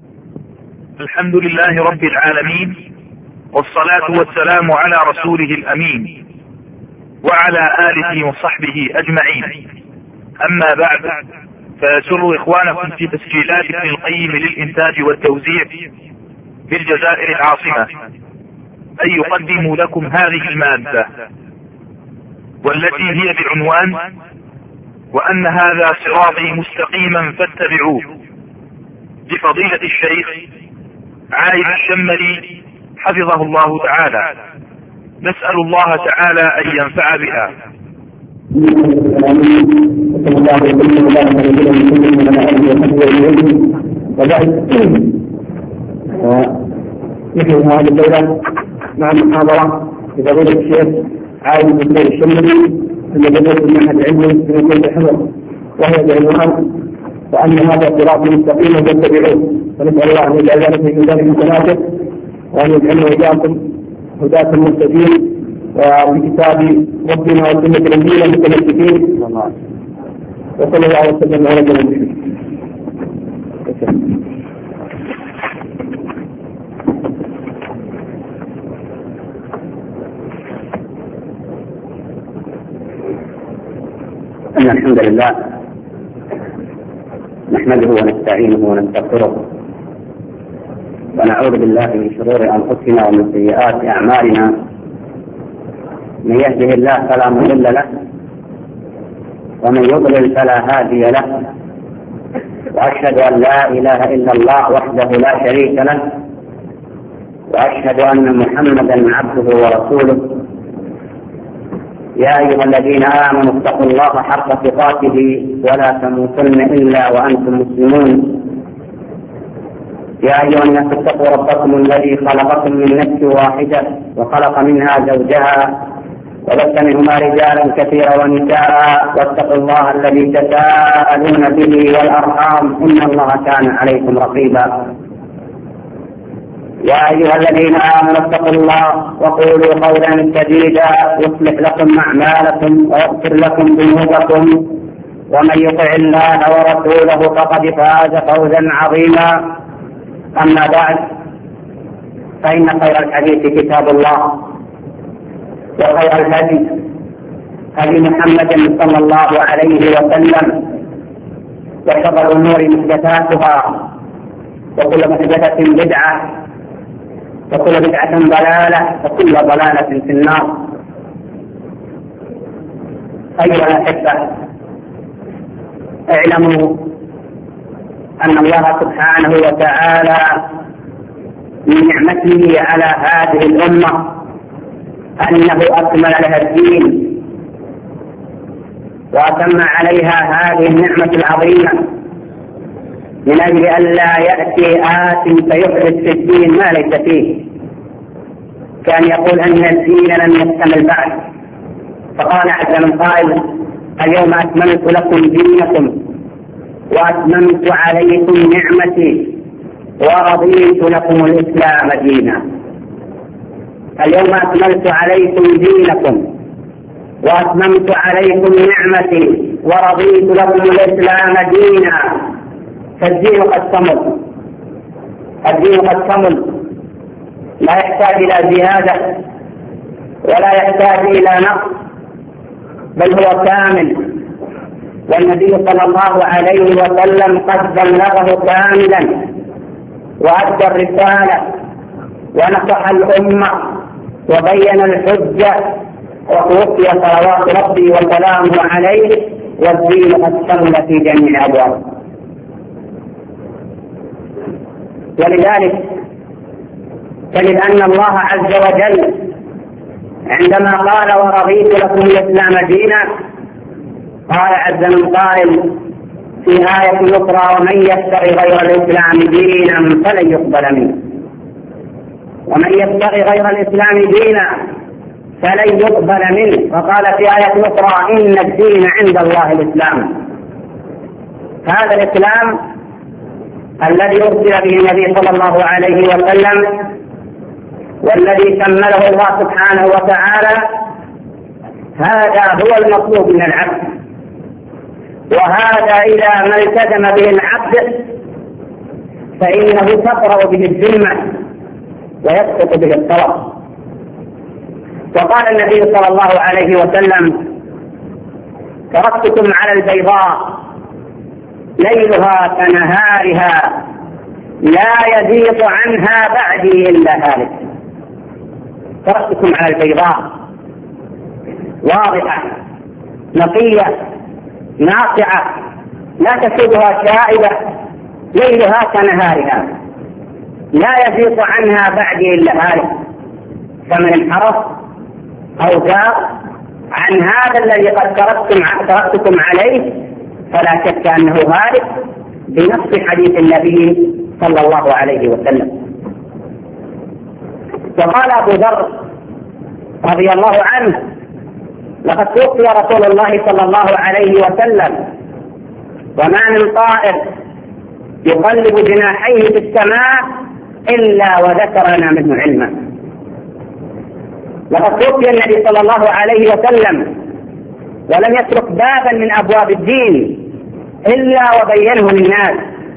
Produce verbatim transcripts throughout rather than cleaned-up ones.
الحمد لله رب العالمين، والصلاة والسلام على رسوله الأمين وعلى آله وصحبه أجمعين. أما بعد، فيسر إخوانكم في تسجيلات ابن القيم للإنتاج والتوزيع بالجزائر العاصمة أن يقدموا لكم هذه المادة، والتي هي بعنوان وأن هذا صراطي مستقيما فاتبعوه، لفضيلة الشيخ عايد الشمري حفظه الله تعالى. نسأل الله تعالى أن ينفع بها. نحن هذه الليلة مع المحاضرة لفضيلة الشيخ عايد بن الشمري في مدرسة المعهد العلمي في مدينة الحمر، وهي بعنوان وأن هذا صراط مستقيم فاتبعوه. فنسأل الله أن يجعل ذلك في ميزان حسناته، وأن يجعلنا وإياكم هداة المهتدين وبكتاب ربنا وسنة نبينا المتمسكين، وصلى الله وسلم على نبينا محمد. إن الحمد لله نحمده ونستعينه ونستغفره، ونعوذ بالله من شرور أنفسنا ومن سيئات أعمالنا. من يهده الله فلا مضل له، ومن يضلل فلا هادي له، وأشهد أن لا إله إلا الله وحده لا شريك له، وأشهد أن محمدا عبده ورسوله. يا أيها الذين آمنوا اتقوا الله حق تقاته ولا تموتن إلا وأنتم مسلمون. يا أيها الناس اتقوا ربكم الذي خلقكم من نفس واحدة وخلق منها زوجها وبث منهما رجالا كثيرا ونساء، واتقوا الله الذي تساءلون به والأرحام إن الله كان عليكم رقيبا. يا أيها الذين آمنوا اتقوا الله وقولوا قولا سديدا يصلح لكم أعمالكم ويغفر لكم ذنوبكم، ومن يطع الله ورسوله فقد فاز فوزا عظيما. أما بعد، فإن خير الحديث كتاب الله، وخير الهدي هدي محمد صلى الله عليه وسلم، وشر الأمور محدثاتها، وكل محدثة بدعة، وكل بدعة ضلالة، وكل ضلالة في النار. أيها الأحبة، اعلموا أن الله سبحانه وتعالى من نعمته على هذه الأمة أنه أكمل لها الدين، وأتم عليها هذه النعمة العظيمة من أجل أن لا يأتي آت فيحدث في الدين ما ليس فيه. كان يقول أن الدين لم يكتمل بعد، فقال عز من قائل: اليوم أكملت لكم دينكم وأتممت عليكم نعمتي ورضيت لكم الإسلام دينا. اليوم أكملت عليكم دينكم وأتممت عليكم نعمتي ورضيت لكم الإسلام دينا. فالدين قد كمل، الدين قد كمل، لا يحتاج إلى زيادة ولا يحتاج إلى نقص، بل هو كامل. والنبي صلى الله عليه وسلم قد بلغه كاملا وأدى الرسالة ونصح الأمة وبين الحجة، وتوفي صلوات ربي وسلامه عليه، والدين قد كمل في جميع أبوابه. ولذلك تجد أن الله عز وجل عندما قال ورضيت لكم الإسلام دينا، قال عز من قائل في آية أخرى: ومن يبتغي غير الإسلام دينا فلن يقبل منه. ومن يبتغي غير الإسلام دينا فلن يقبل منه. وقال في آية أخرى: إن الدين عند الله الإسلام. هذا الإسلام الذي أرسل به النبي صلى الله عليه وسلم، والذي كمله الله سبحانه وتعالى، هذا هو المطلوب من العبد، وهذا إذا ما التزم به العبد فإنه تقرأ به الذمة ويسقط به الطرف. وقال النبي صلى الله عليه وسلم: تركتكم على البيضاء ليلها كنهارها لا يزيغ عنها بعدي إلا هالك. تركتكم على البيضاء واضحة نقية ناصعة لا تسودها شائبة ليلها كنهارها لا يزيغ عنها بعدي إلا هالك. فمن انحرف أو زاغ عن هذا الذي قد تركتكم عليه فلا شك أنه هالك بنص حديث النبي صلى الله عليه وسلم. وقال أبو ذر رضي الله عنه: لقد توفي رسول الله صلى الله عليه وسلم وما من طائر يقلب جناحيه في السماء إلا وذكر لنا منه علما. لقد توفي النبي صلى الله عليه وسلم ولم يترك بابا من أبواب الدين إلا وبينه للناس.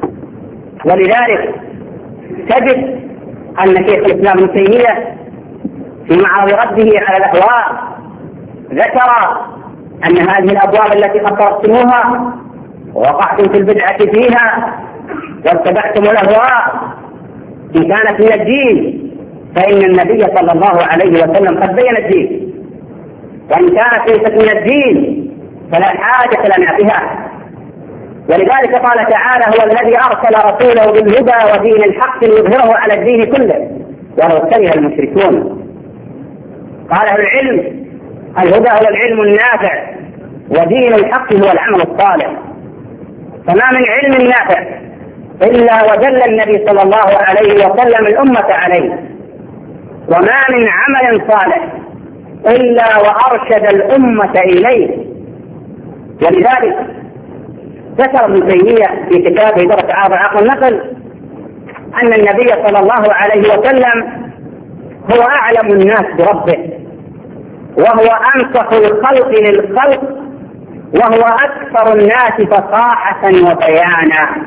ولذلك تجد أن شيخ الإسلام ابن تيمية في معرض رده على الأهواء ذكر أن هذه الأبواب التي قد تركتموها ووقعتم في البدعة فيها واتبعتم الأهواء إن كانت من الدين فإن النبي صلى الله عليه وسلم قد بين الدين، وإن كانت ليست من الدين فلا حاجة لنا بها. ولذلك قال تعالى: هو الذي أرسل رسوله بالهدى ودين الحق ليظهره على الدين كله ولو كره المشركون. قال أهل العلم: الهدى هو العلم النافع ودين الحق هو العمل الصالح. فما من علم نافع إلا ودل النبي صلى الله عليه وسلم الأمة عليه، وما من عمل صالح إلا وأرشد الأمة إليه. ولذلك ذكر ابن تيمية في كتابه درء عارض عقل النقل أن النبي صلى الله عليه وسلم هو أعلم الناس بربه، وهو أنصح الخلق للخلق، وهو أكثر الناس فصاحة وبيانا.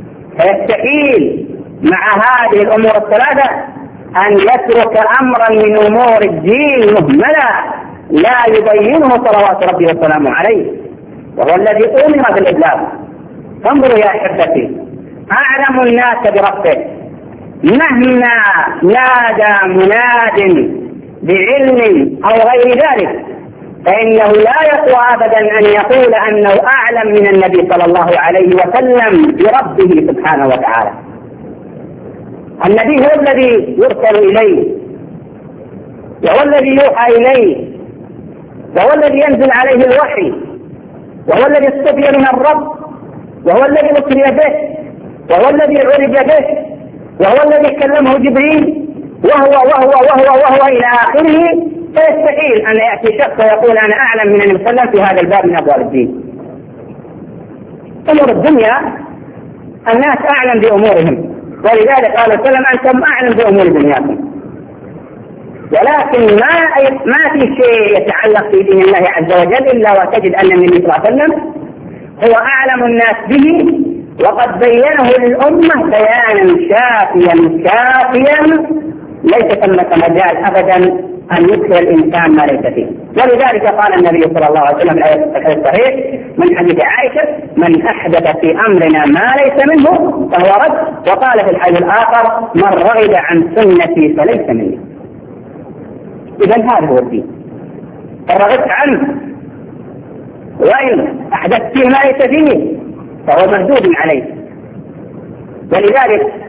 فيستحيل مع هذه الأمور الثلاثة أن يترك أمرا من أمور الدين مهملا لا يبينه صلوات ربي وسلامه عليه، وهو الذي أمر بالإبلاغ. فانظروا يا أحبتي، أعلم الناس بربه مهما نادى مناد بعلم أو غير ذلك فإنه لا يقوى أبدا أن يقول أنه أعلم من النبي صلى الله عليه وسلم بربه سبحانه وتعالى. النبي هو الذي يرسل إليه، وهو الذي يوحى إليه، وهو الذي ينزل عليه الوحي، وهو الذي استبين من الرب، وهو الذي أسري به، وهو الذي عرج به، وهو الذي كلمه جبريل، وهو وهو وهو وهو إلى آخره. فيستحيل أن يأتي شخص ويقول أنا أعلم من النبي صلى الله عليه وسلم في هذا الباب من أبواب الدين. أمور الدنيا الناس أعلم بأمورهم، ولذلك قال صلى الله عليه وسلم أنتم أعلم بأمور دنياكم. ولكن ما ما في شيء يتعلق في دين الله عز وجل إلا وتجد أن النبي صلى الله عليه وسلم هو أعلم الناس به، وقد بينه للأمة بيانا شافيا كافيا ليس ثمة مجال أبدا أن يدخل الإنسان ما ليس فيه. ولذلك قال النبي صلى الله عليه وسلم في الحديث الصحيح من حديث عائشة: من أحدث في أمرنا ما ليس منه فهو رد. وقال في الحديث الآخر: من رغب عن سنتي فليس مني. إذن هذا هو الدين، فرغبت عنه، وإن أحدثت فيه ما ليس فيه فهو مردود عليه. ولذلك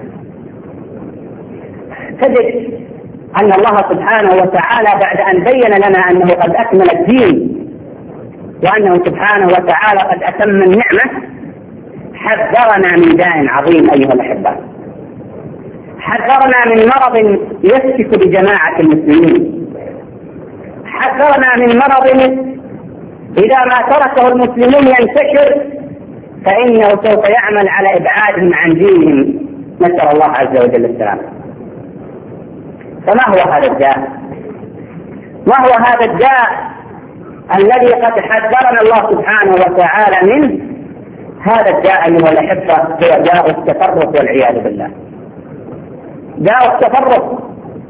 تجد أن الله سبحانه وتعالى بعد أن بين لنا أنه قد أكمل الدين وأنه سبحانه وتعالى قد أتم النعمة حذرنا من داء عظيم أيها الأحباء. حذرنا من مرض يسفك بجماعة المسلمين، حذرنا من مرض إذا ما تركه المسلمون ينتشر فإنه سوف يعمل على إبعادهم عن دينهم، نسأل الله عز وجل السلام. فما هو هذا الداء؟ ما هو هذا الداء الذي قد حذرنا الله سبحانه وتعالى منه؟ هذا الداء أيها الأحبة هو داء التفرق والعياذ بالله، داء التفرق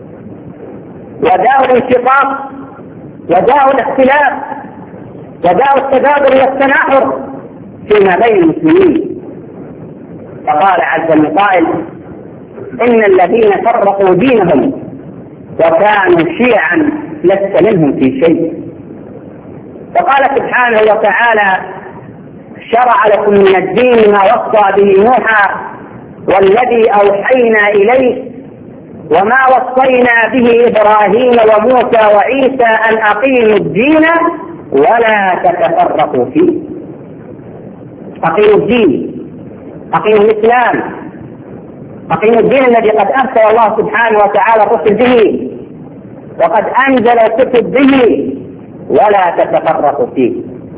وداء الانشقاق وداء الاختلاف وداء التبادل والتناحر فيما بين المسلمين. فقال عز من قائل: إن الذين فرقوا دينهم وكانوا شيعا لست منهم في شيء. وقال سبحانه وتعالى: شرع لكم من الدين ما وصى به نوحا والذي أوحينا إليه وما وصينا به إبراهيم وموسى وعيسى أن أقيموا الدين ولا تتفرقوا فيه. أقيموا الدين، أقيموا الإسلام، أقيموا الدين الذي قد أرسل الله سبحانه وتعالى الرسل به وقد أنزل الكتب به ولا تتفرقوا فيه.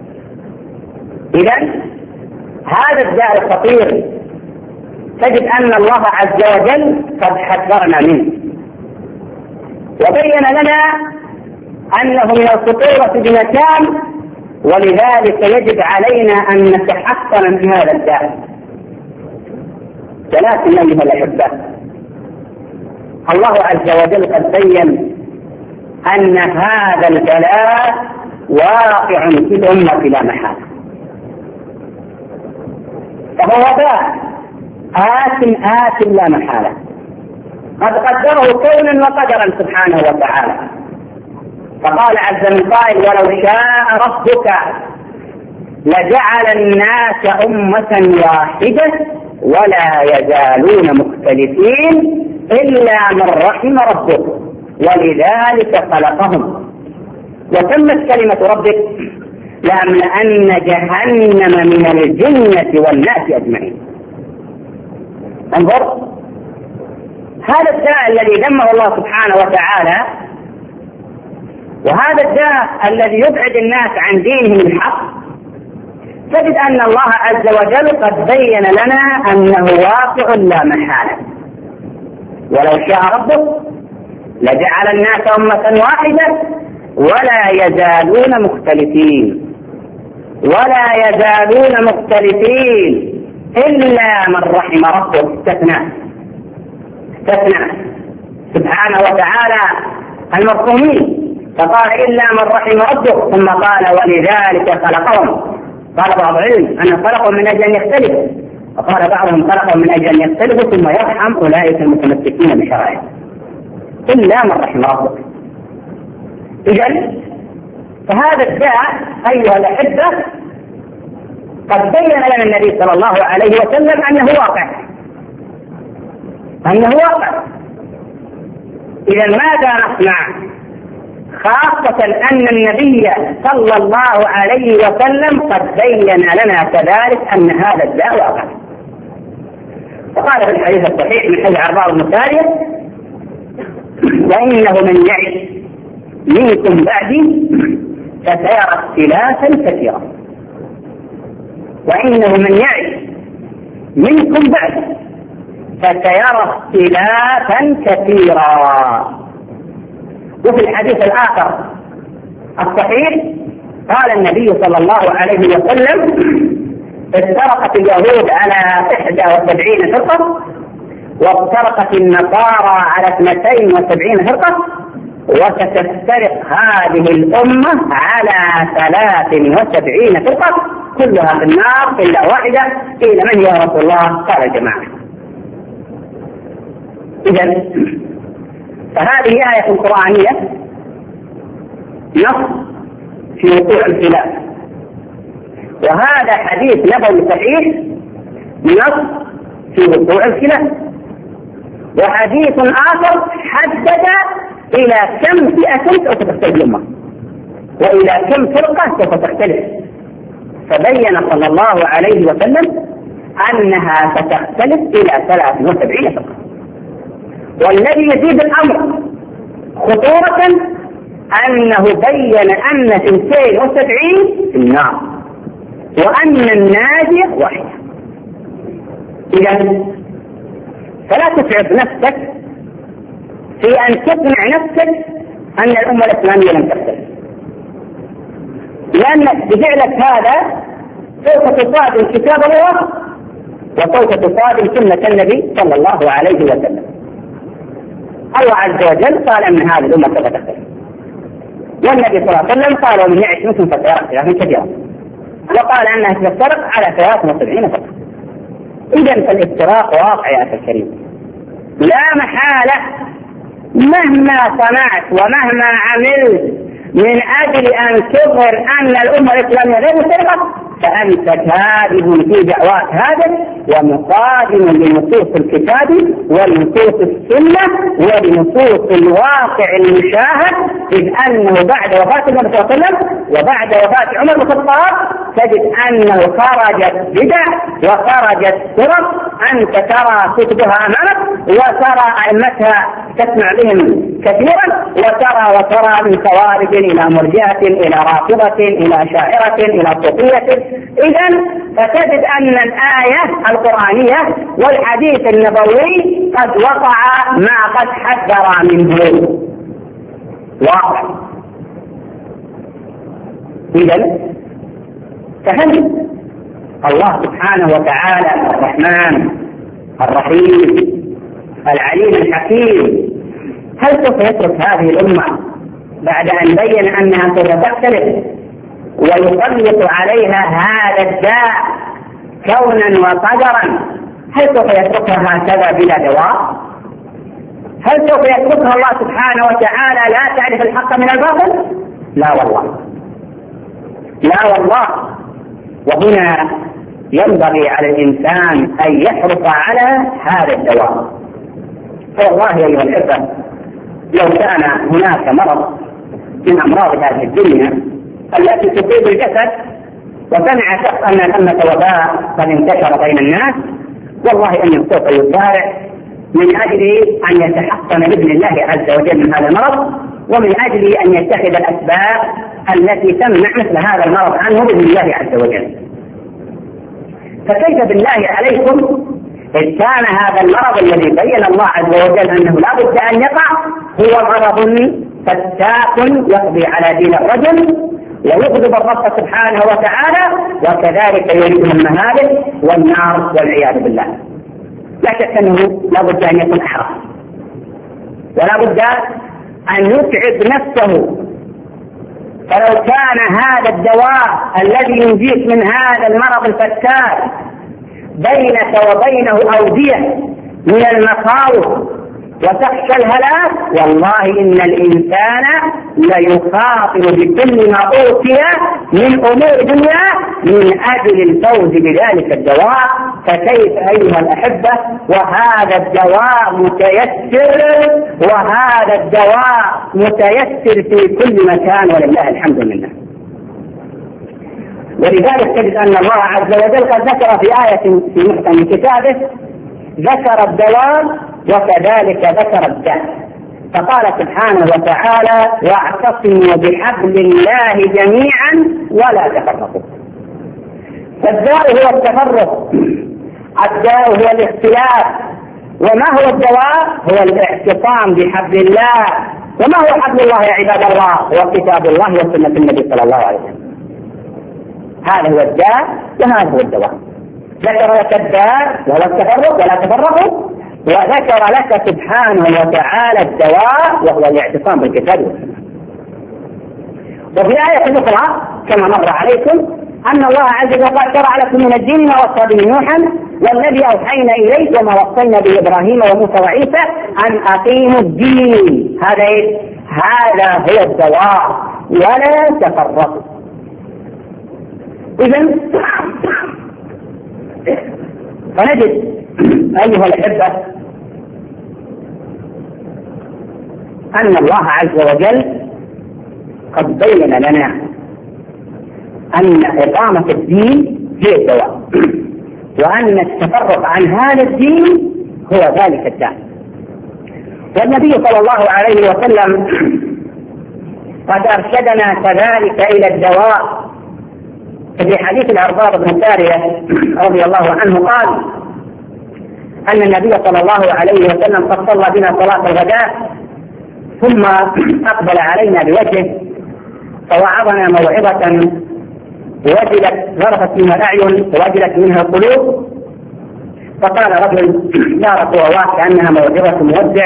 إذن هذا الداء الخطير تجد أن الله عز وجل قد حذرنا منه وبين لنا أنه من الخطورة بمكان، ولذلك يجب علينا أن نتحصن من هذا الداء. ولكن أيها الأحبة، الله عز وجل قد بين أن هذا البلاء واقع في الأمة لا محالة، فهو وباء آت آت لا محالة قد قدره كونا وقدرا سبحانه وتعالى. فقال عز من قائل: ولو شاء ربك لجعل الناس أمة واحدة ولا يزالون مختلفين إلا من رحم ربك ولذلك خلقهم وتمت كلمة ربك لأملأن جهنم من الجنة والناس أجمعين. انظر، هذا الداء الذي ذمه الله سبحانه وتعالى، وهذا الداء الذي يبعد الناس عن دينهم الحق، تجد أن الله عز وجل قد بين لنا أنه واقع لا محالة. ولو شاء ربك لجعل الناس أمة واحدة ولا يزالون مختلفين ولا يزالون مختلفين إلا من رحم ربك. استثناء استثناء سبحانه وتعالى المرحومين، فقال إلا من رحم ربك، ثم قال ولذلك خلقهم. قال بعض العلم أن خلقهم من أجل أن يختلفوا، وقال بعضهم خلقهم من أجل أن يختلفوا ثم يرحم أولئك المتمسكين بشرائعه إلا من رحم ربك. إذن فهذا الداء أيها الأحبة قد بين لنا النبي صلى الله عليه وسلم أنه واقع أنه واقع. إذا ماذا نصنع؟ خاصة أن النبي صلى الله عليه وسلم قد بين لنا كذلك أن هذا الداء واقع. وقال في الحديث الصحيح من حديث عرباض بن سارية: وإنه من يعش منكم بعدي فسيرى اختلافا كثيرا. وإنه من يعش منكم بعدي فسيرى اختلافا كثيرا. وفي الحديث الآخر الصحيح قال النبي صلى الله عليه وسلم: افترقت اليهود على إحدى وسبعين فرقة وافترقت النصارى على اثنتين وسبعين فرقة وستفترق هذه الأمة على ثلاث وسبعين فرقة كلها في النار إلا واحدة. قيل: من يا رسول الله؟ قال: الجماعة. إذن فهذه آية قرآنية نص في وقوع الخلاف، وهذا حديث نبوي صحيح نص في وقوع الخلاف، وحديث آخر حدد إلى كم فئة سوف تختلف الأمة وإلى كم فرقة سوف تختلف، فبين صلى الله عليه وسلم أنها ستختلف إلى ثلاث وسبعين فرقة. والذي يزيد الأمر خطورة أنه بين أن اثنتين وسبعين في النار وأن الناجية واحدة. إذا فلا تتعب نفسك في أن تقنع نفسك أن الأمة الإسلامية لم تختلف، لأن بفعلك هذا سوف تصادم كتاب الله وسوف تصادم سنة النبي صلى الله عليه وسلم. الله عز وجل قال أن هذه الأمة سوف تختلف، والنبي صلى الله عليه وسلم قال ومن يعش منكم فسيرى اختلافا كثيرا، وقال أنها ستفترق على ثلاث وسبعين فرقة. إذا فالافتراق واقع يا أخي الكريم لا محالة، مهما صنعت ومهما عملت من أجل أن تظهر أن الأمة الإسلامية غير مفترقة فأنت كاذب في دعواك هذا ومقادم لنصوص الكتاب ولنصوص السنة ولنصوص الواقع المشاهد، إذ أنه بعد وفاة النبي صلى الله عليه وسلم وبعد وفاة عمر بن الخطاب تجد أنه خرجت بدع وخرجت فرق أنت ترى كتبها أمامك وترى أئمتها تسمع بهم كثيرا وترى وترى من خوارج إلى مرجئة إلى رافضة إلى شاعرة إلى صوفية. إذن فتجد أن الآية القرآنية والحديث النبوي قد وقع ما قد حذر منه واقع. إذن فهل الله سبحانه وتعالى الرحمن الرحيم العليم الحكيم هل سوف يترك هذه الأمة بعد أن بين أنها سوف تختلف ويسلط عليها هذا الداء كونا وقدرا؟ هل سوف يتركها هكذا بلا دواء؟ هل سوف يتركها الله سبحانه وتعالى لا تعرف الحق من الباطل؟ لا والله، لا والله. وهنا ينبغي على الإنسان أن يحرص على هذا الدواء. فوالله أيها الإخوة لو كان هناك مرض من أمراض هذه الدنيا التي تصيب الجسد وسمع شخص أن ثمة وباء قد انتشر بين الناس والله أن سوف يسارع من أجل أن يتحصن بإذن الله عز وجل من هذا المرض ومن أجل أن يتخذ الأسباب التي تمنع مثل هذا المرض عنه بإذن الله عز وجل. فكيف بالله عليكم إذ كان هذا المرض الذي بين الله عز وجل أنه لا بد أن يقع هو مرض فتاك يقضي على دين الرجل ويغضب الرب سبحانه وتعالى وكذلك يريدهم المهالك والنار والعياذ بالله. لا شك أنه لا بد أن يكون أحرص ولا بد أن يتعب نفسه. فلو كان هذا الدواء الذي ينجيك من هذا المرض الفتاك بينك وبينه أودية من المخاوف وتخشى الهلاك والله إن الإنسان ليخاطر بكل ما أوتي من أمور دنيا من أجل الفوز بذلك الدواء. فكيف أيها الأحبة وهذا الدواء متيسر وهذا الدواء متيسر في كل مكان ولله الحمد لله. ولذلك تجد أن الله عز وجل قد ذكر في آية في محكم كتابه ذكر الدواء وكذلك ذكر الداء فقال سبحانه وتعالى واعتصموا بحبل الله جميعا ولا تفرقوا. فالداء هو التفرق، الداء هو الاختلاف. وما هو الدواء؟ هو الاعتصام بحبل الله. وما هو حبل الله يا عباد الله؟ هو كتاب الله وسنة النبي صلى الله عليه وسلم. هذا هو الداء وهذا هو الدواء. ذكر لك الداء وهو التفرق ولا تفرقوا وذكر لك سبحانه وتعالى الدواء وهو الاعتصام بالكتاب والسنة. وفي آية أخرى كما مر عليكم أن الله عز وجل قال شرع لكم من الدين ما وصى به نوحا والذي أوحينا إليك وما وصينا به إبراهيم وموسى وعيسى أن أقيموا الدين. هذا إيه؟ هذا هو الدواء ولا تفرقوا. إذن فنجد أيها الأحبة أن الله عز وجل قد بين لنا أن إقامة الدين هي الدواء وأن التفرق عن هذا الدين هو ذلك الداء. والنبي صلى الله عليه وسلم قد أرشدنا كذلك إلى الدواء. في حديث العرباض بن سارية رضي الله عنه قال أن النبي صلى الله عليه وسلم قد صلى بنا صلاة الغداء ثم أقبل علينا بوجهه فوعظنا موعظة وجلت ذرفت منها الأعين ووجلت منها القلوب. فقال رجل: يا رسول الله كأنها موعظة مودع.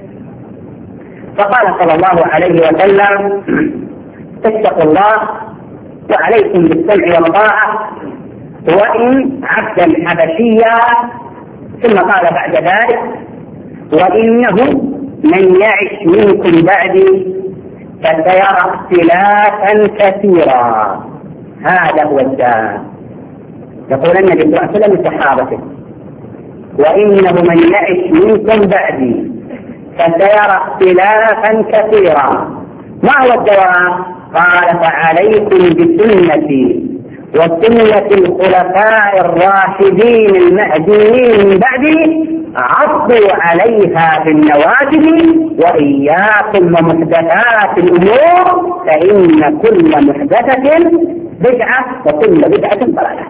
فقال صلى الله عليه وسلم: اتقوا الله وعليكم بالسمع والطاعة وإن عبدا حبشيا. ثم قال بعد ذلك: وإنه من يعش منكم بعدي فسيرى اختلافا كثيرا. هذا هو الداء. يقول النبي صلى الله عليه وسلم لصحابته: وإنه من يعش منكم بعدي فسيرى اختلافا كثيرا. ما هو الدواء؟ قال: فعليكم بسنتي وسنة الخلفاء الراشدين المهديين من بعدي عضوا عليها بالنواجذ وإياكم ومحدثات الأمور فإن كل محدثة بدعة وكل بدعة ضلالة.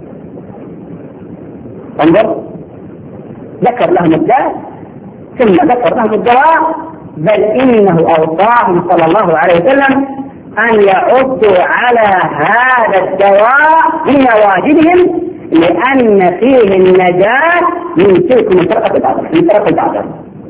انظر، ذكر لهم الداء ثم ذكر لهم الدواء، بل إنه أوصاهم صلى الله عليه وسلم أن يعضوا على هذا الدواء بنواجذهم لأن فيه النجاة من تلك المنطقة الباطل من طرف الباطل.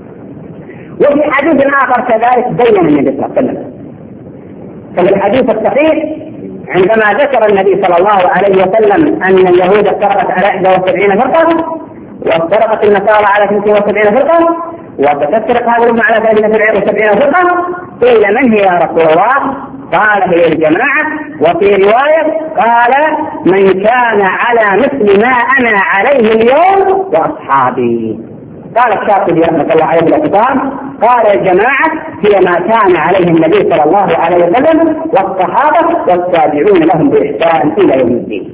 وفي حديث آخر كذلك بين النبي صلى الله عليه وسلم. ففي الحديث الصحيح عندما ذكر النبي صلى الله عليه وسلم أن اليهود افترقت على إحدى وسبعين فرقة وافترقت النصارى على اثنتين وسبعين فرقة وتفترق هذه الأمة على ثلاثة وسبعين فرقة، قيل من هي يا رسول الله؟ قال: هي الجماعة. وفي رواية قال: من كان على مثل ما أنا عليه اليوم وأصحابي. قال الشاطبي رحمة الله عليه بالأقسام: قال: الجماعة هي ما كان عليه النبي صلى الله عليه وسلم والصحابة والتابعون لهم بإحسان إلى يوم الدين.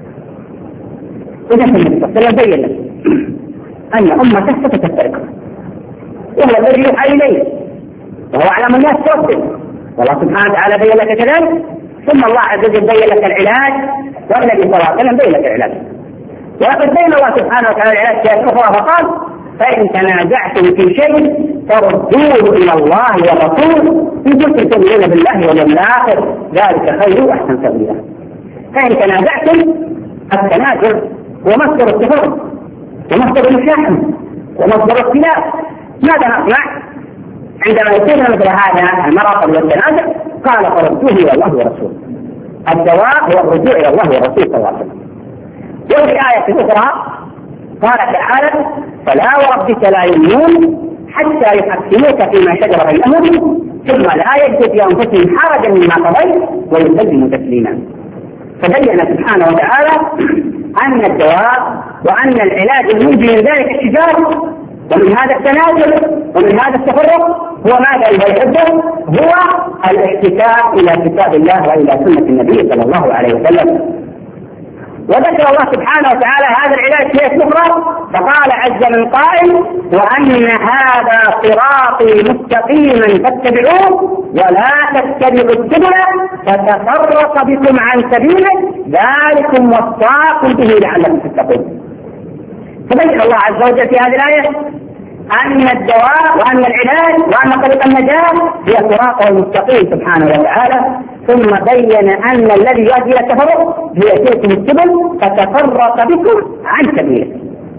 إذا النبي صلى الله عليه وسلم بين لنا أن أمته ستفترق، وهو الذي يوحى إليه وهو أعلم الناس توصل، والله سبحانه وتعالى بين لك كذلك، ثم الله عز وجل بين لك العلاج، والنبي صلى الله عليه وسلم بين لك العلاج. وقد بين الله سبحانه وتعالى العلاج في آية أخرى فقال: فإن تنازعتم في شيء فردوه إلى الله والرسول إن كنتم تؤمنون بالله واليوم الآخر ذلك خير وأحسن تأويلا. فإن تنازعتم، التنازع هو مصدر التفرق ومصدر المشاحنة ومصدر الاختلاف. ماذا نصنع عندما يكون مثل هذا المرض والتنازع؟ قال: فردوه إلى الله ورسوله. الدواء هو الرجوع إلى الله ورسوله صلى الله عليه وسلم. وفي آية أخرى قال تعالى: فلا وربك لا يؤمنون حتى يحكموك فيما شجر بينهم ثم لا يجد في أنفسهم حرجا مما قضيت ويسلموا تسليما. فبين سبحانه وتعالى أن الدواء وأن العلاج المنجي من ذلك الشجار ومن هذا التنازل ومن هذا التفرق هو ماذا يحبه؟ هو الاحتكاء إلى كتاب الله وإلى سنة النبي صلى الله عليه وسلم. وذكر الله سبحانه وتعالى هذا العلاج في أخرى فقال عز من قائل: وأن هذا صراطي مستقيما فاتبعوه ولا تتبعوا السبل فتفرق بكم عن سبيله ذلكم وصاكم به لعلكم تتقون. فبين الله عز وجل في هذه الآية أن الدواء وأن العلاج وأن طريق النجاة هي صراطه المستقيم سبحانه وتعالى، ثم بين أن الذي يؤدي إلى التفرق هي تلكم السبل فتفرق بكم عن سبيله.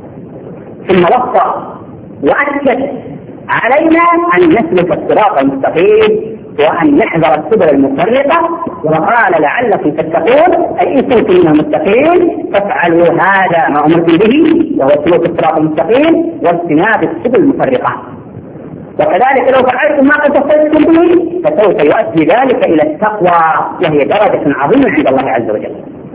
ثم وصى وأكد علينا أن نسلك الصراط المستقيم وأن نحذر السبل المفرقة، وقال: لعلكم تتقون، أي إن كنتم من المتقين فافعلوا هذا ما أمرتم به وهو سلوك الصراط المستقيم واجتناب السبل المفرقة. وكذلك لو فعلتم ما قد وصيتم به فسوف يؤدي ذلك إلى التقوى وهي درجة عظيمة عند الله عز وجل.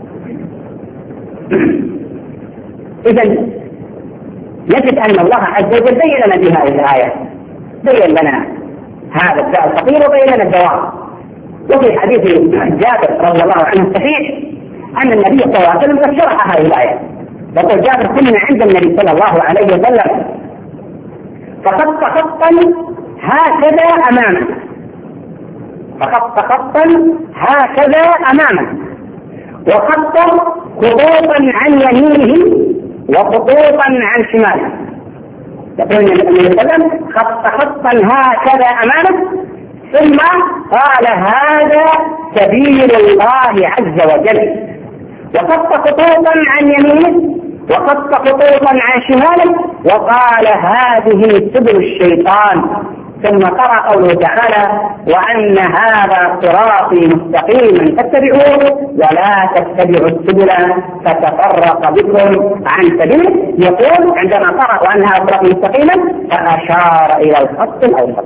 إذن نجد أن الله عز وجل بين لنا في هذه الآية، بين لنا هذا الداء الخطير وبين لنا الدواء. وفي حديث جابر رضي الله عنه الصحيح أن النبي صلى الله عليه وسلم قد شرح هذه الآية. يقول جابر: كنا عند النبي صلى الله عليه وسلم فخط خطا هكذا أمامه فخط خطا هكذا أمامه وخط خطوطا عن يمينه وخطوطا عن شماله. يقول النبي صلى الله عليه وسلم: خط خطا هكذا أمامه، ثم قال: هذا سبيل الله عز وجل وخط خطوطا عن يمينه وخط خطوطا عن شماله وقال هذه سبل الشيطان. ثم قرأ قوله تعالى وأن هذا صراطي مستقيما فاتبعوه ولا تتبعوا السبل فتفرق بكم عن سبيله. يقول عندما قرأ وأن هذا صراطي مستقيما فأشار إلى الخط الأوسط.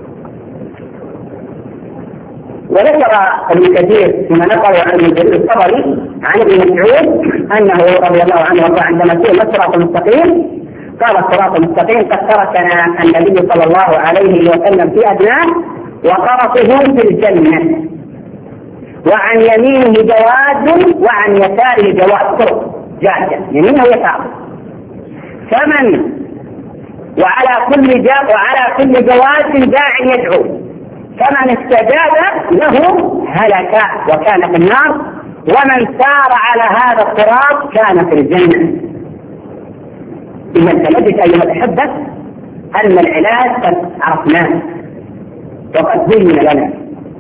وذكر ابن كثير فيما نقل عن ابن جرير الطبري عن ابن مسعود أنه رضي الله عنه وارضاه عندما سئل ما الصراط المستقيم قال الصراط المستقيم قد تركنا النبي صلى الله عليه وسلم في أدناه وطرفه في الجنة وعن يمينه جواد وعن يساره جواد طرق جاهزة يمينه ويساره. فمن وعلى كل جا وعلى كل جواد داع يدعو فمن استجاب له هلك وكان في النار ومن سار على هذا الصراط كان في الجنة. إذا نجد أيها الأحبة أن العلاج قد عرفناه وقد بين لنا،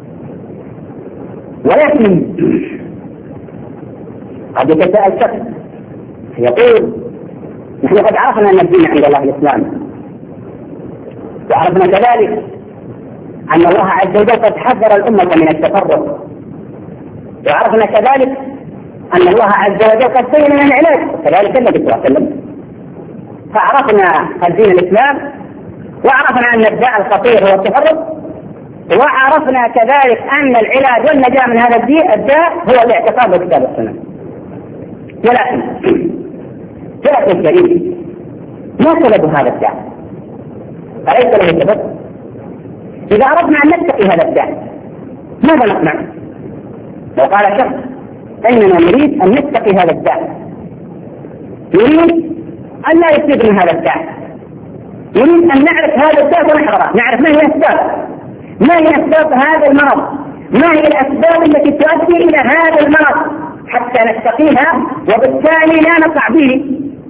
ولكن قد يتساءل شخص يقول نحن قد عرفنا أن الدين عند الله الإسلام، وعرفنا كذلك أن الله عز وجل قد حذر الأمة من التفرق، وعرفنا كذلك أن الله عز وجل قد بين لنا العلاج وكذلك النبي صلى الله عليه وسلم. فعرفنا الدين الإسلام وعرفنا أن الداء الخطير هو التفرق، وعرفنا كذلك أن العلاج والنجاة من هذا الداء هو الاعتقاد بكتاب السنة. ولكن جاء الكريم ما سبب هذا الداء؟ أليس له سبب؟ إذا أردنا أن نتقي هذا الداء ماذا نصنع؟ لو قال شخص إننا نريد أن نتقي هذا الداء، نريد أن لا يصيب من هذا الداء، نريد أن نعرف هذا الداء ونحضره، نعرف ما هي أسباب ما هي أسباب هذا المرض، ما هي الأسباب التي تؤدي إلى هذا المرض حتى نتقيها وبالتالي لا نقع به.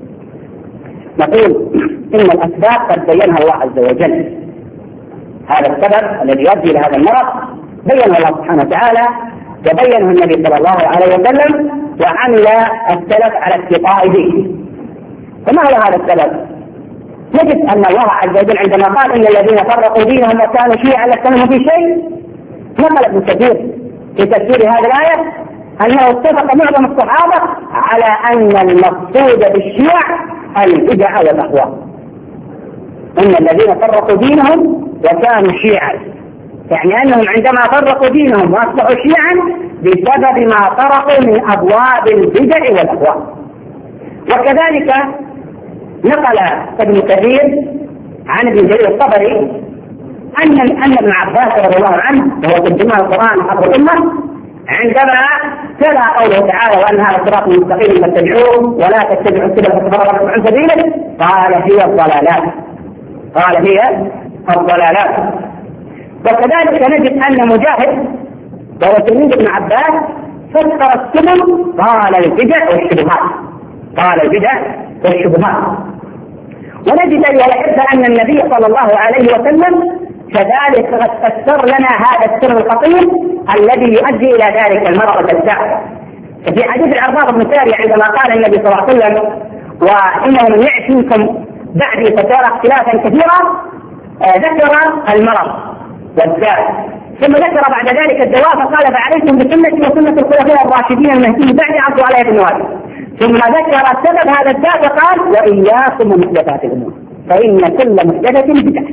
نقول إن الأسباب قد بينها الله عز وجل. هذا السبب الذي يؤدي إلى هذا المرض بينه الله سبحانه وتعالى وبينه النبي صلى الله عليه وسلم وعمل السلف على اتقاء به. فما هو هذا السبب؟ نجد أن الله عز وجل عندما قال إن الذين فرقوا دينهم وكانوا شيعا لست منهم في شيء، نقل ابن كثير في تفسير هذه الآية أنه اتفق معظم الصحابة على أن المقصود بالشيع البدع والأهواء. إن الذين فرقوا دينهم وكانوا شيعا، يعني أنهم عندما فرقوا دينهم وأصبحوا شيعا بسبب ما طرقوا من أبواب البدع والأهواء. وكذلك نقل ابن كثير عن ابن جرير الطبري أن أن ابن عباس رضي الله عنه وهو ترجمان القرآن حفظ الأمة عندما تلا قوله تعالى وأن هذا صراط مستقيم فاتبعوه ولا تتبعوا السبل فتفرق بكم عن سبيله قال هي الضلالات، قال هي الضلالات. وكذلك نجد أن مجاهد وهو تلميذ ابن عباس فسر السبل قال البدع والشبهات، قال البدع والشبهات. ونجد أيها الأحبة أن النبي صلى الله عليه وسلم كذلك قد فسر لنا هذا السر الخطير الذي يؤدي إلى ذلك المرض الداء. ففي حديث العرباض بن سارية عندما قال النبي صلى الله عليه وسلم وإنه من يعش منكم بعدي فترى اختلافا كثيرا، ذكر المرض والداء ثم ذكر بعد ذلك الدواء فقال فعليكم بسنتي وسنة الخلفاء الراشدين المهديين بعد عضوا عليها بالنواجذ. ثم ذكر سبب هذا الداء فقال وإياكم ومحدثات الأمور فإن كل محدثة بدعة.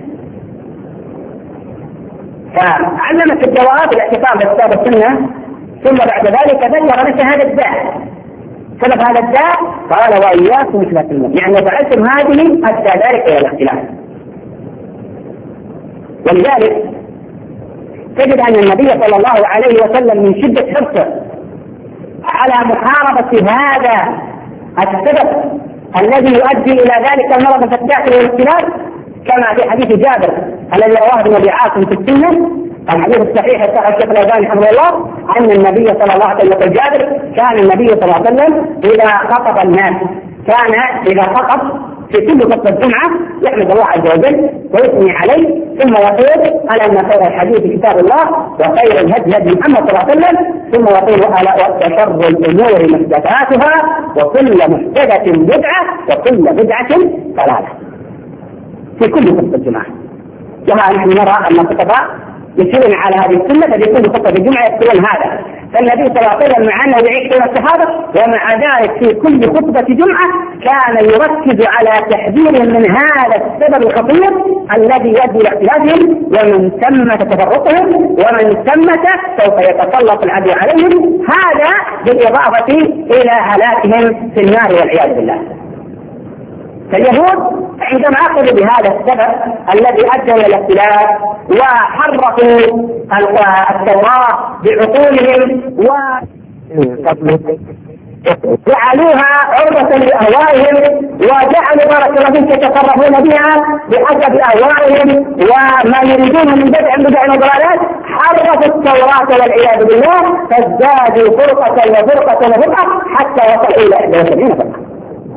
فعلمت الدواء بالاعتقاد بكتاب السنة ثم بعد ذلك ذكر لك هذا الداء، سبب هذا الداء قال وإياكم ومحدثات الأمور، يعني فعلتم هذه أدى ذلك إلى الاختلاف. ولذلك تجد أن النبي صلى الله عليه وسلم من شدة حرصه على محاربة هذا السبب الذي يؤدي إلى ذلك المرض في الداخل والاختلاف كما في حديث جابر الذي رواه ابن أبي عاصم في السنة، الحديث الصحيح صحيح الشيخ الألباني رحمه الله أن النبي صلى الله عليه وسلم يقول جابر كان النبي صلى الله عليه وسلم إذا خطب الناس كان إذا خطب في كل خطبة الجمعة يحمد الله عز وجل ويثني عليه، ثم يقول: ألا إن خير الحديث كتاب الله وخير الهدي هدي محمد صلى الله عليه وسلم، ثم يقول: ألا وشر الأمور محدثاتها وكل محدثة بدعة وكل بدعة ضلالة، في كل خطبة الجمعة. وها نحن نرى أن الخطباء يسيرون على هذه السنة، ففي كل خطبة الجمعة يذكرون هذا. فالنبي صلى الله عليه وسلم مع أنه يعيش بين الصحابة ومع ذلك في كل خطبة جمعة كان يركز على تحذيرهم من هذا السبب الخطير الذي يؤدي إلى اختلافهم، ومن ثم تفرقهم، ومن ثم سوف يتسلط العدو عليهم، هذا بالإضافة إلى هلاكهم في النار والعياذ بالله. فاليهود عندما أخذوا بهذا السبب الذي أدى إلى الاختلاف وحرفوا التوراة بعقولهم وجعلوها عرضة لأهوائهم، وجعلوا بارك الله فيك يتصرفون بها بحسب أهوائهم وما يريدون من بدع بدع وضلالات، حرفوا التوراة والعياذ بالله، فازدادوا فرقة وفرقة وفرقة حتى وصلوا إلى إحدى وسبعين فرقة.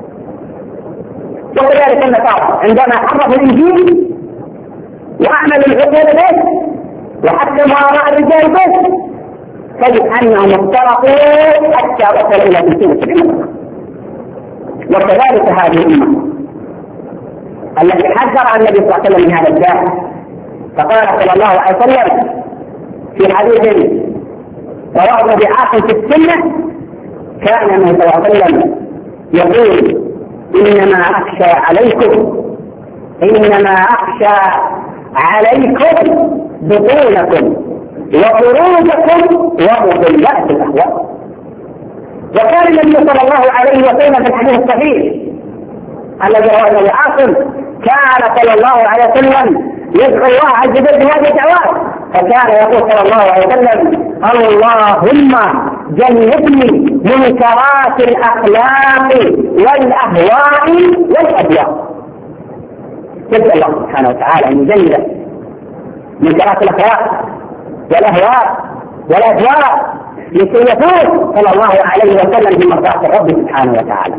وكذلك النصارى عندما حرفوا الإنجيل وأعملوا العقول به وحكموا آراء الرجال به، تجد أنهم افترقوا حتى وصلوا إلى ستين وسبعين. وكذلك هذه الأمة التي حذر النبي صلى الله عليه وسلم من هذا الداء، فقال صلى الله عليه وسلم في حديث رواه ابن عاصم في السنة: كان النبي صلى الله عليه وسلم يقول: إنما أخشى عليكم إنما أخشى عليكم بطونكم وخروجكم ومضلات الأهواء. وكان النبي صلى الله عليه وسلم في الحديث الصحيح الذي رواه ابن عاصم كان صلى الله عليه وسلم يدعو الله عز وجل بهذه الدعوات، فكان يقول صلى الله عليه وسلم: اللهم جنبني منكرات الأخلاق والأهواء والأدواء. يدعو الله سبحانه وتعالى أن يجنب منكرات الأخلاق والأهواء والأدواء لكي يفوز صلى الله عليه وسلم بمرضاة الرب سبحانه وتعالى.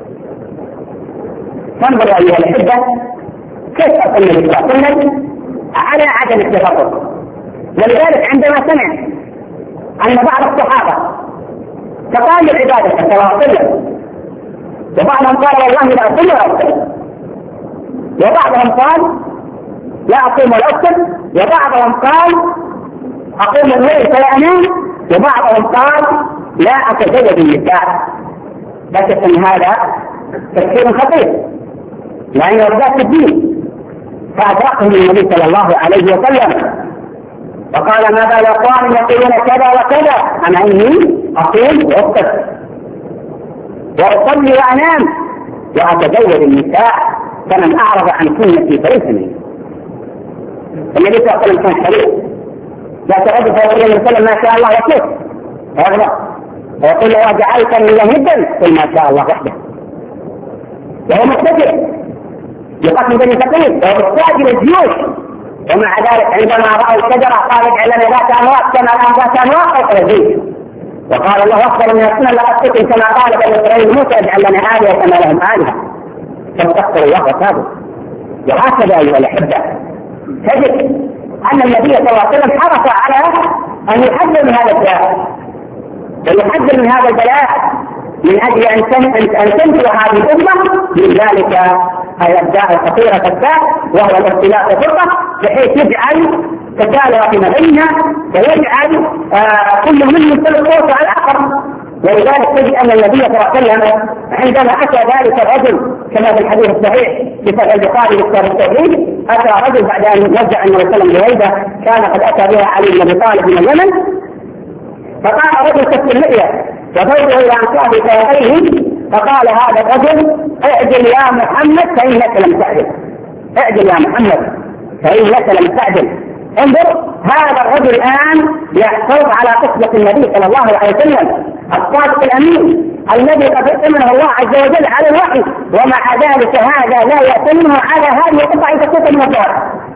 فانظروا أيها الأحبة كيف أصل النبي صلى الله عليه وسلم على عدم التفرق. ولذلك عندما سمع أن بعض الصحابة تقالوا العبادة صلى الله عليه وسلم، وبعضهم قال: والله لا أصوم ولا أفطر، وبعضهم قال: لا أصوم ولا أفطر، وبعضهم قال: أقوم الليل فلا أنام، وبعضهم قال: لا أتزوج النساء. لا شك أن هذا تفسير خطير لأنه ارتداد الدين. فأدركهم النبي صلى الله عليه وسلم وقال: ما بال أقوام يقولون كذا وكذا، أنا إني أقوم وأفطر وأصلي وأنام وأتزوج النساء، فمن أعرض عن سنتي فليس مني. النبي صلى الله عليه وسلم كان حريص لا تغضب فيقول النبي صلى الله عليه وسلم: ما شاء الله وكيف، ويغضب ويقول له: وجعلتني يهدا، قل ما شاء الله وحده. وهو متفق يقاتل بني ثقيف وهو مستعجل الجيوش، ومع ذلك عندما رأوا الشجرة قال: اجعل لنا ذات أنواط كما الآن ذات أنواط فوق الجيش. وقال الله: أكبر من السنة لا أستقم كما قال بني إسرائيل موسى: اجعل لنا آلهة كما لهم آلهة. فاستغفر الله وتابوا. وهكذا أيها الأحبة تجد أن النبي صلى الله عليه وسلم حرص على أن يحذر من هذا الداء ويحذر من هذا البلاء من أجل أن تنجو هذه الأمة من ذلك الداء الخطير الداء وهو الاختلاف والفرقة، بحيث يجعل تسالع فيما بينها ويجعل آه كل منهم يسلط صوته على الآخر. ولذلك تجد أن النبي صلى الله عليه وسلم عندما أتى ذلك الرجل كما في الحديث الصحيح في صحيح البخاري في التوحيد، أتى رجل بعد أن وزع النبي صلى الله عليه وسلم بهيبة كان قد أتى بها علي بن أبي طالب من اليمن، فقال رجل كف اللحية وضربه إلى أنصاف ساقيه، فقال هذا الرجل: اعجل يا محمد فإنك لم تعجل، اعجل يا محمد فإنك لم تعجل. انظر هذا الرجل الآن يحتوي على قصة النبي صلى الله عليه وسلم الصادق الأمين الذي قد ائتمنه الله عز وجل على الوحي، ومع ذلك هذا لا يأتمنه على هذه القطعة الكتب من الدار.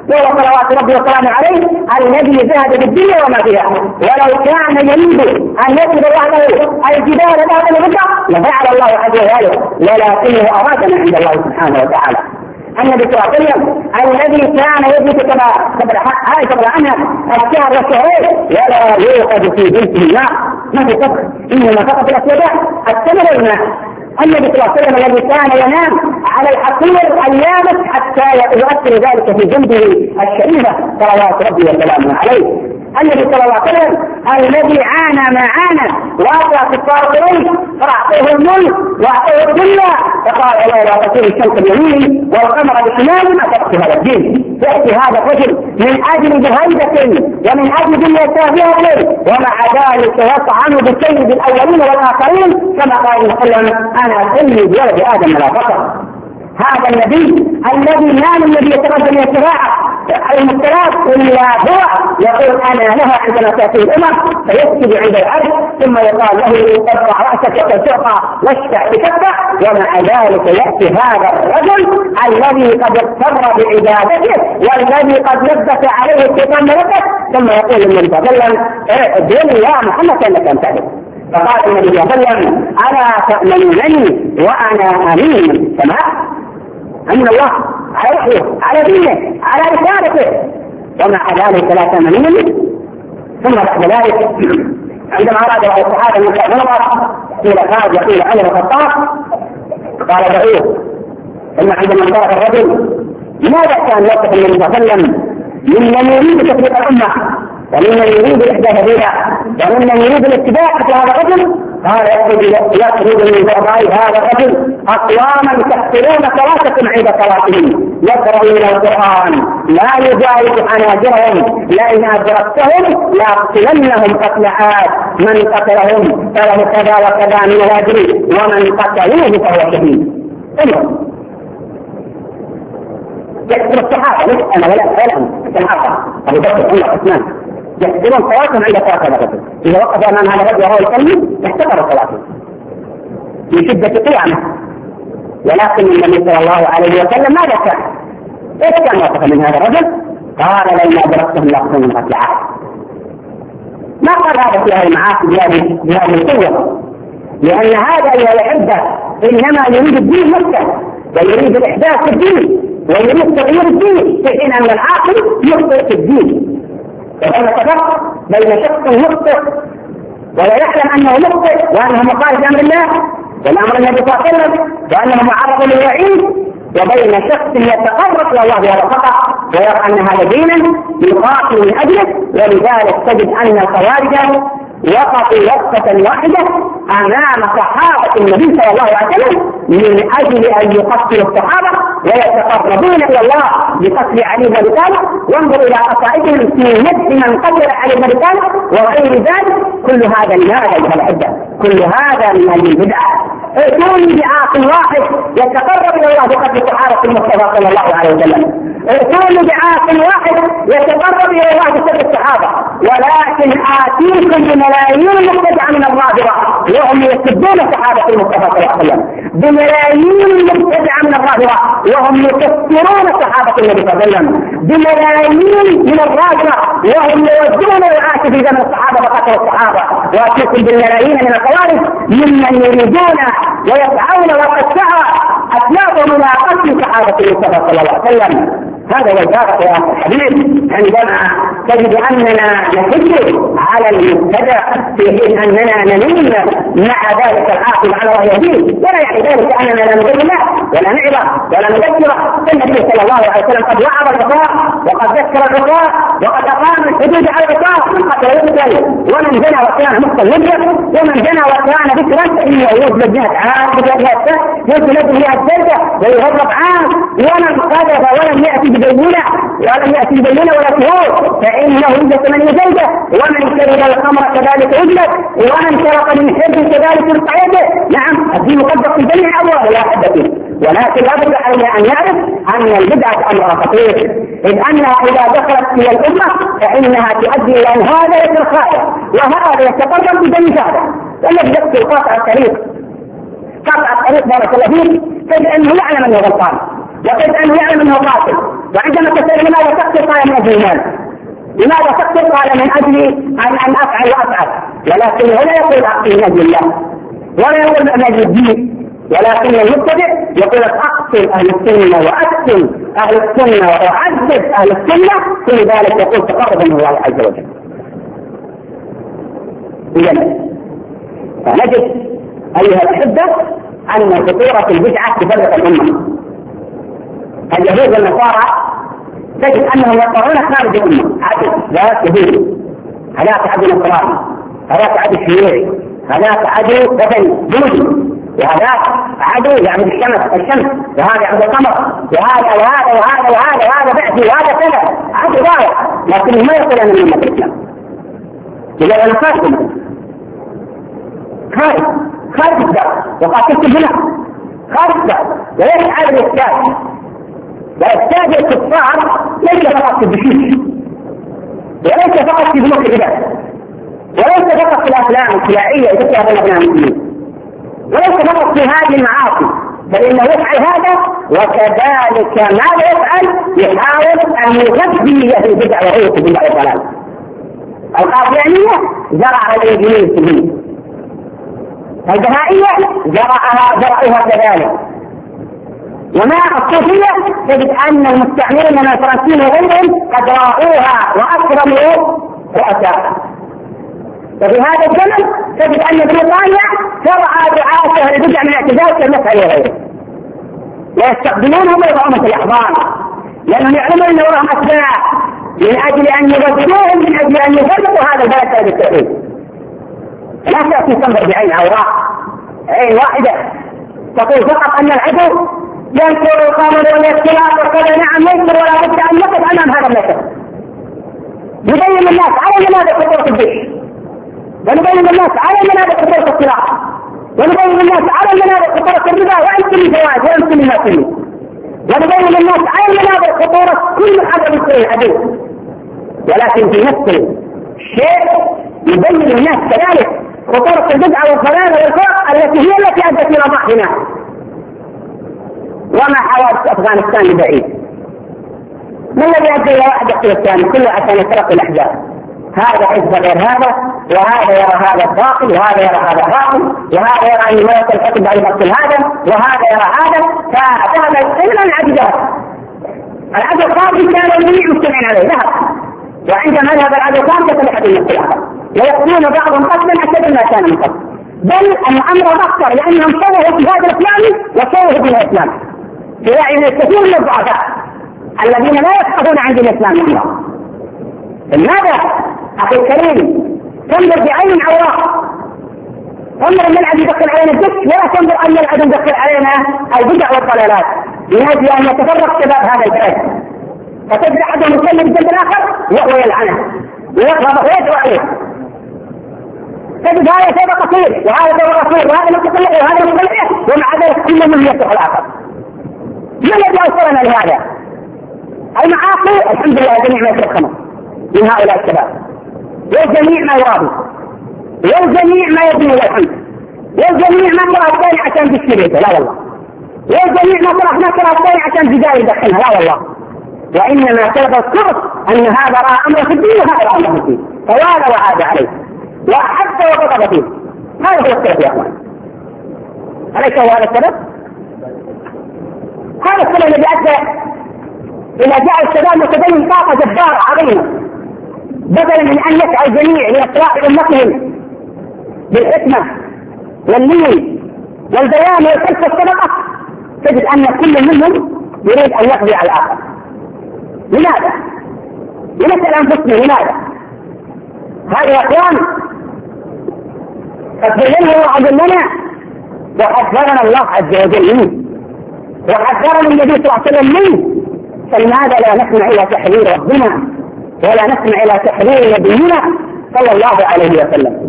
وهو صلوات ربي وسلامه عليه الذي زهد بالدنيا وما فيها، ولو كان يريد ان يسجد وحده الجبال ذهبا وفضة لفعل الله عز وجل، ولكنه اراد من عند الله سبحانه وتعالى. النبي صلى الله عليه وسلم الذي كان يجلس كما قبل هاي قبل عنها الشهر والشهرين ولا يوقد في جنسه الماء، ما في فقر، انما فقط الاسوداء التمر والماء. النبي صلى الله عليه وسلم الذي كان ينام على الحصير اليابس حتى يؤثر ذلك في جنبه الشريفه صلوات ربي وسلامه عليه. النبي صلى الله عليه وسلم الذي عانى ما عانى واقع كفار قريش فاعطوه الملك واعطوه الدنيا فقال الله لا تكون الشمس اليمين والقمر بشمال اتقت هذا الدين. ياتي هذا الرجل من اجل بهيبه ومن اجل دنيا سابقه ومع ذلك يطعن بسيد الاولين والاخرين كما قال صلى الله عليه وسلم انا سيد ولد ادم لا فقر. هذا النبي الذي ما من النبي يتقدم الشفاعه المستلاف الا هو يقول انا لها عندما تاتي الامم فيسجد عند العرش ثم يقال له ارفع راسك وترفع واشفع بكفه، ومع ذلك ياتي هذا الرجل الذي قد اضطر بعبادته والذي قد لبس عليه الشيطان ملكه ثم يقول النبي صلى الله عليه وسلم ادعوني يا محمد انك انت تعرف. فقال النبي صلى الله عليه وسلم الا تامنونني وانا امين من السماء، أمن الله على وحيه على دينه على رسالته، ومع ذلك لا تأمنون. ثم بعد ذلك عندما أراد الصحابة من العمر قيل خالد وقيل عمر الخطاب قال دعوه. ثم عندما انطلق الرجل ماذا كان يوقف النبي صلى الله عليه وسلم ممن يريد تفريق الأمة وممن يريد الإحداث بها وممن يريد الاتباع في هذا الرجل؟ قال يخرج من بعض هذا الرجل أقواما تحصلون صلاتكم عند صلاتهم يقرؤون القرآن لا يجاوز حناجرهم لئن أدركتهم لأقتلنهم قتل عاد من قتلهم فله كذا وكذا من الأجر ومن قتلوه فهو شهيد. يحصل الصحابة مش أنا ولا ولا الصحابة أبو بكر عمر عثمان يحسبون صلاتهم عند صلاة هذا الرجل، إذا وقف أمام هذا الرجل وهو يصلي يحتقر صلاته في شدة قيامه. ولكن النبي صلى الله عليه وسلم ماذا كان؟ ايش كان موقفا من هذا الرجل؟ قال لئن أدركتهم لأقتلهم قتل عاد. ما قال هذا في هذه المعاصي بهذه القوة، لأن هذا يعد إنما يريد الدين نفسه ويريد الإحداث في الدين ويريد تغيير الدين، في حين أن العاقل يخطئ في الدين. وأن تفرق بين شخص مخطئ ولا يعلم أنه مخطئ وأنه مخالف لأمر الله والأمر النبي صلى الله عليه وسلم وأنه معرض للوعيد، وبين شخص يتقرب إلى الله بهذا الخطأ ويرى أن هذا دينا يقاتل من أجله. ولذلك تجد أن الخوارج وقفوا وقفة واحدة أمام صحابة النبي صلى الله عليه وسلم من أجل أن يقتلوا الصحابة ويتقربون إلى الله بقتل علي بن أبي طالب. وانظر إلى قصائدهم في نفس من قتل علي بن أبي طالب وغير ذلك. كل هذا لماذا أيها الأحبة؟ كل هذا من البدعة. ائتوني بعاق واحد يتقرب إلى الله بقتل صحابة المصطفى صلى الله عليه وسلم. ائتوني بعاق واحد يتقرب إلى الله بقتل الصحابة، ولكن آتيكم بملايين مبتدعة من الرافضة وهم يسبون صحابة المصطفى صلى الله عليه وسلم، بملايين مبتدعة من الرافضة وهم يكفرون صحابة النبي صلى الله عليه وسلم، بملايين من الرافضة وهم يوجهون العاش في زمن الصحابة وقتل الصحابة. وآتيكم بالملايين من الخوارج ممن يريدون ويسعون وقد سعى أسلافهم إلى قتل صحابة المصطفى صلى الله عليه وسلم. هذا هو الفارق يا أخي الحبيب، عندما تجد أننا نحج على المبتدع في حين أننا نلين مع ذلك العاقل على الله يهديه، ولا يعني ذلك أننا لا نقول الله ولا نعظه ولا نذكره. النبي صلى الله عليه وسلم قد وعظ العصاة وقد ذكر العصاة وقد أقام الحدود على العصاة من قتل يقتل، ومن زنى وكان مخطئا يجرم، ومن زنى وكان ذكرا فإنه يوجد جهة عام يوجد جهة الجلدة ويغضب عام، ومن قذف ولم يأتي ببينة ولم يأتي ببينة ولا شهور فإنه يوجد ثمانية جلدة، ومن شرب الخمر كذلك يجلد، ومن سرق من حرب كذلك يقطع يده. نعم الدين مقدس في جميع أبواب لا حد فيه، ولكن لابد علينا أن يعرف أن البدعة أمر خطير، إذ أنها إذا دخلت إلى الأمة فإنها تؤدي إلى أن هذا يصير خائف وهذا يتقرب بدون هذا. والذي يقتل قاطع الطريق قاطع الطريق بارك الله فيه تجد أنه يعلم أنه غلطان وتجد أنه يعلم أنه قاتل، وعندما تسأل لماذا تقتل قال من أجل المال، لماذا تقتل قال من أجل أن أن أفعل وأفعل، ولكن هنا يقول أقتل من أجل الله ولا يقول من أجل الدين، ولكن المبتدع يقول أقتل أهل السنة وأقتل أهل السنة وأعذب أهل السنة، كل ذلك يقول تقرب من الله عز وجل. إذن فنجد أيها الأحبة أن خطورة البدعة تفرق الأمة. اليهود والنصارى تجد أنهم يقرون خارج الأمة عدل، لا يهود، هذاك عدو نصراني، هذاك عدو شيوعي، هذاك عدو وثني بوذي، وهذاك عدو يعبد الشمس الشمس، وهذا يعبد القمر، وهذا وهذا وهذا وهذا وهذا بعثي وهذا كذا، عدو ضايع، لكن ما يقول أنا من أمة الإسلام. إذا أنا خارج خارج خارج الدار وقاتلت هنا خارج الدار، وليس على الإسلام. وإفساد الكفار ليس فقط في البشيش، وليس فقط في بنوك العباد، وليس فقط في الأفلام السياحية التي يعملها أبناء المسلمين، وليس فقط في هذه المعاصي، بل إنه يفعل هذا وكذلك ماذا يفعل؟ يحاول أن يغذي أهل البدع وغيره البدع والضلال. القاديانية زرع الإنجيل السنين، البهائية زرعها زرعها كذلك، وما الصوفية تجد أن المستعمرين من الفرنسيين وغيرهم قد راؤوها وأكرموا رؤساءها. وفي هذا الزمن تجد أن بريطانيا ترعى دعاة أهل البدع من الاعتزال كالمسعى وغيره، ويستخدمونهم ويضعون في الأحضان، لأنهم يعلمون أن وراهم أتباع من أجل أن يغذوهم، من أجل أن يغذوا هذا البلد هذا التوحيد. لا تأتي تنظر بعين عوراء، عين واحدة تقول فقط أن العدو ينكر القانون والاختلاف وكذا، نعم ينكر، ولا بد أن نقف أمام هذا النكر، نبين الناس على منابع خطورة الجيش، ونبين الناس على منابع خطورة السلاح، ونبين الناس على منابع خطورة الربا وعن كل فوائد وعن كل ما فيه، ونبين الناس على منابع خطورة كل حاجة من العدو. ولكن في نفس الشيء يبين الناس كذلك خطورة البدعة والضلال والفرق التي هي التي أدت إلى ضعفنا. وما حوادث أفغانستان بعيد، ما الذي أدى إلى واحد يقتل الثاني كله عشان يترك الأحزاب؟ هذا حزب غير هذا، وهذا يرى هذا الباطل، وهذا يرى هذا باطل، وهذا يرى أن ما يقتل الحكم بعد يقتل هذا، وهذا يرى هذا، فذهب إلى العدد. العدد الخارجي كان الجميع مجتمعين عليه، ذهب، وعندما ذهب العدد الخارجي تلحق المجتمع ويقتلون بعضهم قتلا أشد ما كان من قبل، بل الأمر أكثر لأنهم شوهوا في هذا الإسلام وشوهوا في الإسلام في وعي الكثير من الضعفاء الذين لا يفقهون عن دين الإسلام الله. لماذا أخي الكريم تنظر بعين عوراء؟ انظر أن العدو يدخل علينا الدش، ولا تنظر أن العدو يدخل علينا البدع والضلالات، من أجل أن يتفرق شباب هذا البلد، فتجد أحدهم يسلم الجنب الآخر وهو يلعنه ويقرب ويدعو عليه. تجد هذا سيد قصير وهذا سيد قصير وهذا متطلع وهذا متطلع، ومع ذلك كل من يفتح الآخر. ما الذي أوصلنا لهذا؟ المعاصي الحمد لله جميع ما يشرب خمر من هؤلاء الشباب، والجميع ما يرابي، والجميع ما يبني الحمد، والجميع ما ترى الثاني عشان تشتريته، لا والله، والجميع ما ترى ما ترى الثاني عشان تجاري يدخلها، لا والله، وإنما سبب الكفر أن هذا رأى أمر في الدين وهذا رأى أمر في الدين، فوالى وعاد عليه وأحب وغضب فيه. هذا هو السبب يا أخوان، أليس هو هذا السبب؟ هذا السبب الذي أدى إلى جعل الشباب متدين طاقة جبارة عظيمة، بدلا من أن يسعى الجميع لإصلاح أمتهم بالحكمة واللين والبيان والكلفة والصدقة، تجد أن كل منهم يريد أن يقضي على الآخر. لماذا؟ لنسأل أنفسنا لماذا؟ هذا يا أخوان قد بينه وعدلنا وحذرنا الله عز وجل منه، وحذرنا النبي صلى الله عليه وسلم منه، فلماذا لا نسمع إلى تحذير ربنا ولا نسمع إلى تحذير نبينا صلى الله عليه وسلم؟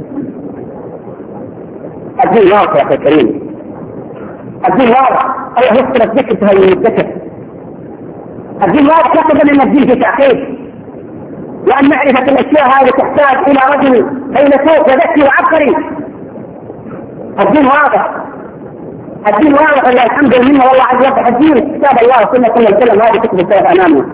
الدين واضح يا أخي الكريم، الدين واضح، الله يذكر الذكر في هذه الذكر، الدين واضح، نقصد أن الدين في تعقيد، وأن معرفة الأشياء هذه تحتاج إلى رجل فيلسوف وذكي وعبقري. الدين واضح، الدين واضح لله الحمد لله والله عز وجل. الدين كتاب الله وسنة صلى الله عليه وسلم، هذه كتب السلف أمامنا.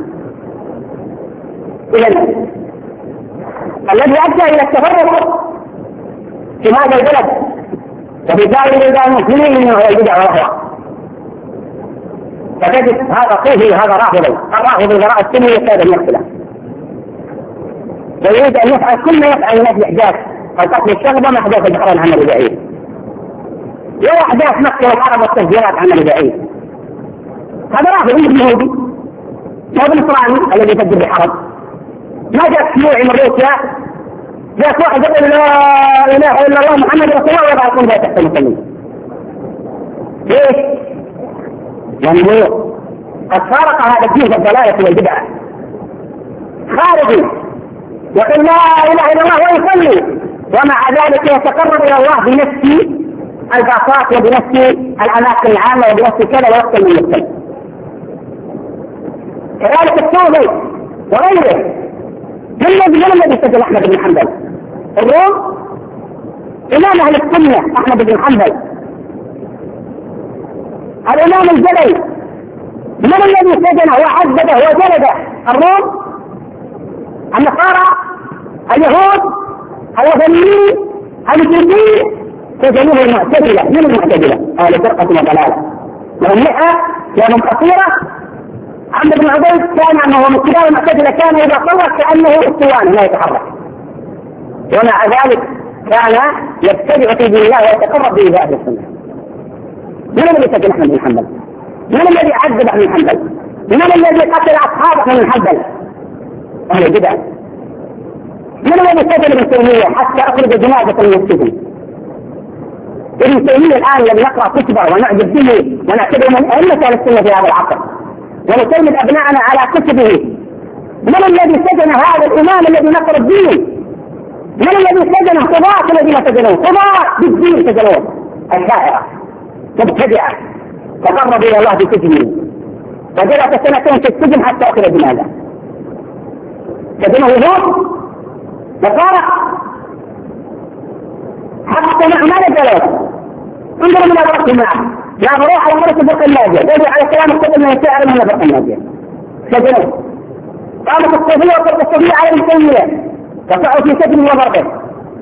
إذا الذي أدى إلى التفرق في هذا البلد وفي سائر البلدان المسلمين هو البدع والأهواء. فتجد هذا صوفي وهذا رافضي، الرافضي وراء السنة يكاد أن يقتله ويريد أن يفعل كل ما يفعل من أجل إحداث القتل الشغبة مع أحداث البحرين عن البدعية وأحداث مكة والعرب والتفجيرات عن البدعية. هذا رافضي ابن يهودي ما هو بنصراني الذي يفجر بالحرب. ما جاء شيوعي من روسيا جاء واحد يقول لا اله الا الله محمد رسول الله ويضع القنبله تحت المسلمين. ليش؟ لانه قد فارق هذا الدين بالضلاله والبدعه. خارجي يقول لا اله الا الله ويصلي ومع ذلك يتقرب الى الله بنفس الباطات وبنفس الاماكن العامه وبنفس كذا ويقتل من يقتل. كذلك الصوفي وغيره. من الذي من الذي سجل احمد بن حنبل؟ الروم. امام اهل السنه احمد بن حنبل. الامام الجبلي من الذي سجنه وعذبه وجلده؟ الروم. النصارى، اليهود، الوثنيين، المشركين سجنوه المعتزله. من المعتزله؟ اهل فرقه وضلاله. لهم لحى، لهم قصيره. عمرو بن عبيد كان انه من كبار المعتزله كان اذا صلى كانه اسطوانه لا يتحرك، ومع ذلك كان يبتدع في دين الله ويتقرب به اهل السنه. من الذي سجن احمد بن حنبل؟ من الذي عذب احمد بن حنبل؟ من الذي قتل اصحاب احمد بن حنبل؟ اهل البدع. من الذي سجن ابن تيميه حتى اخرج جنازه من السجن؟ ابن تيميه الان الذي نقرا كتبه ونعجب به ونعتبره من ائمه اهل السنه في هذا العصر ونسلم ابنائنا على كتبه. من الذي سجن هذا الامام الذي نصر الدين؟ من الذي سجنه؟ قضاة الذين سجنوه، قضاة بالدين سجنوه، الشاعرة مبتدعة تقرب الى الله بسجنه وجلس سنتين في السجن حتى اخرج جنازه. سجنه يهود نصارى حتى مع ما نزلوا انظروا من الرقم معه لا بروح على مرة فرق الناجية يجب على كلام القبل من الشاعر من فرق الناجية. سجنوه. قامت الصوفية وقت الصوفية على الإنسانية وقعوا في سجن وضربه.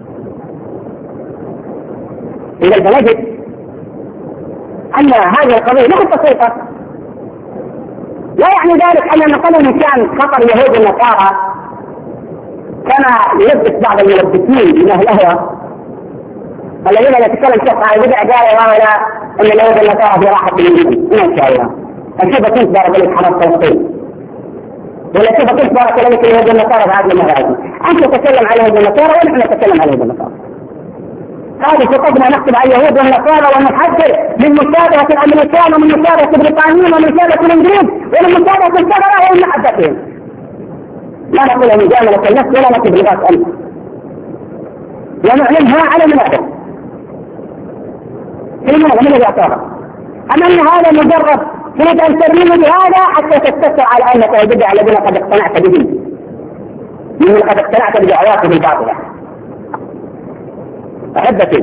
إذا فنجد أن هذه القضية ليست بسيطة. لا يعني ذلك أن نقول إن كان خطر يهود النصارى كما يلبس بعض الملبسين من أهل الأهواء الذين يتكلم شيخ عن البدع قال وهذا ان اليهود النصارى في راحه منهم ما شاء الله. كيف كنت بارك الله حرب فلسطين؟ ولا كيف كنت بارك الله اليهود النصارى في هذه المغازي؟ انت تتكلم عن اليهود النصارى ونحن نتكلم عن اليهود النصارى. هذه خطبنا نكتب عن اليهود والنصارى ونحذر من مشابهه الامريكان ومن مشابهه البريطانيين ومن مشابهه الانجليز ومن مشابهه الشجره ومن محبتهم. لا نقول مجامله النفس ولا نكتب لغات انت ونعلمها على منابر. لماذا؟ من الذي اعترض؟ أم أن هذا مجرد تريد أن ترميه بهذا حتى تستشعر على أنك البدع الذين قد اقتنعت به من قد اقتنعت بدعواته الباطلة. أحبتي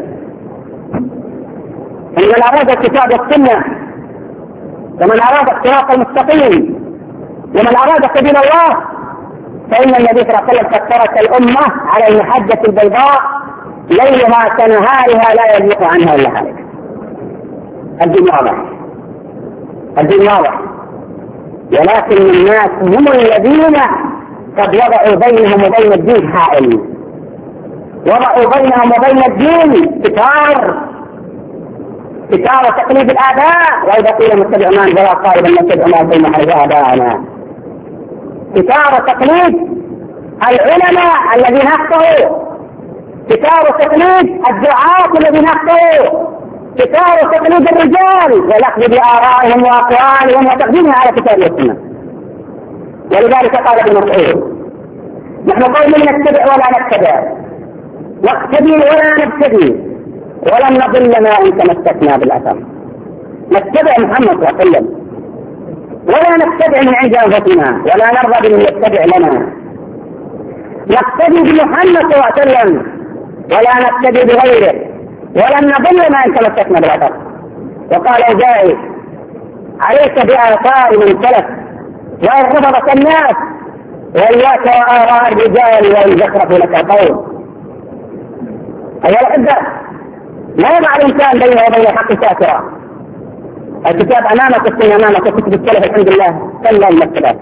إن من أراد الكتاب والسنة ومن أراد الصراط المستقيم ومن أراد سبيل الله فإن النبي صلى الله عليه وسلم قد ترك الأمة على المحجة البيضاء ليلها كنهارها لا يزيغ عنها إلا هالك. الدين واضح، الدين واضح، ولكن الناس هم الذين قد وضعوا بينهم وبين الدين حائل، وضعوا بينهم وبين الدين ستار ستار تقليد الآباء. وإذا قيل متبع ما أنزل قائلا نتبع ما بين حرج آباءنا. ستار تقليد العلماء الذين أخطأوا، ستار تقليد الدعاة الذين أخطأوا، ستار تقليد الرجال والأخذ بآرائهم وأقوالهم وتقديمها على كتاب السنة. ولذلك قال ابن مسعود نحن قوم نتبع ولا نتبع، نقتدي ولا نبتدي، ولن نضل ما إن تمسكنا بالأثر. نتبع محمد صلى الله عليه وسلم ولا نتبع من عند أنفسنا ولا نرضى بمن يتبع لنا. نقتدي بمحمد صلى الله عليه وسلم ولا نقتدي بغيره، ولن نضل ما إن تمسكنا بالأثر. وقال جاهل عليك بآثار من سلف وإن رفضك الناس وإياك وآراء الرجال وإن زخرفوا لك القول. أيها الأحبة، لا يضع الإنسان بينه وبين الحق ساترا. الكتاب أمامك والسنة أمامك وكتب السلف الحمد لله تملأ المكتبات،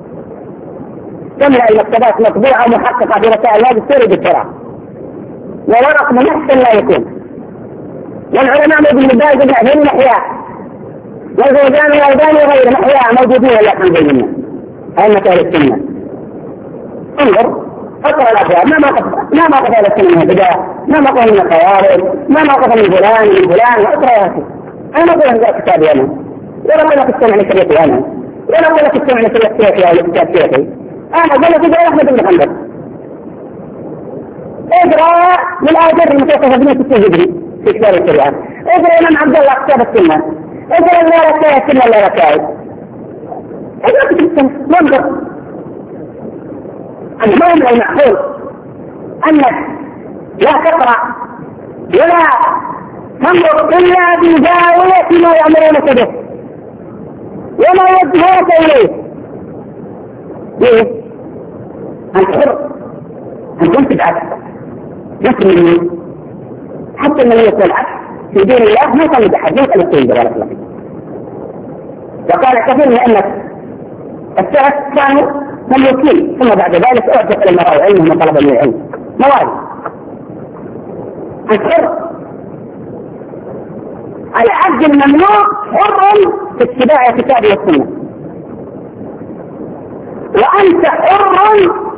تملأ المكتبات مطبوعة ومحققة في رسائل هذه السيرة بالسرعة، وورق من أحسن لا يكون. والعلماء ابن باز بن عثيمين أحياء، والفوزان والألباني وغيرهم أحياء موجودين والحمد لله. أئمة أهل السنة انظر اقرأ الأخبار، ما موقف ما موقف أهل السنة من البداية، ما موقف من الخوارج، ما موقف من فلان من فلان، واقرأ يا أخي. أنا أقول لك كتابي أنا، ولا أقول لك استمع لشريطي أنا، ولا أقول لك استمع لشريط شيخي أو لكتاب شيخي. أنا أقول لك إذا أحمد بن حنبل اقرأ من آيات المتوسطة بن ستين هجري في كتاب الشريعة، اقرأ الإمام عبد الله كتاب السنة، اقرأ الله ركاية السنة الله ركاية. اقرأ كتاب السنة وانظر. المهم المعقول أنك لا تقرأ ولا تنظر إلا بزاوية ما يأمرونك به وما يوجهونك إليه. ليه؟ أنت حر أن تنتج عكس لكن من حتى من يقول عكس في دين الله ما كان يتحدث أن يكون بارك الله فيك. وقال كثير من أن السلف كانوا مملوكين ثم بعد ذلك أعطوا علماء العلم وطلب العلم مواد. الحر العبد المملوك حر في اتباع كتابه والسنة، وأنت حر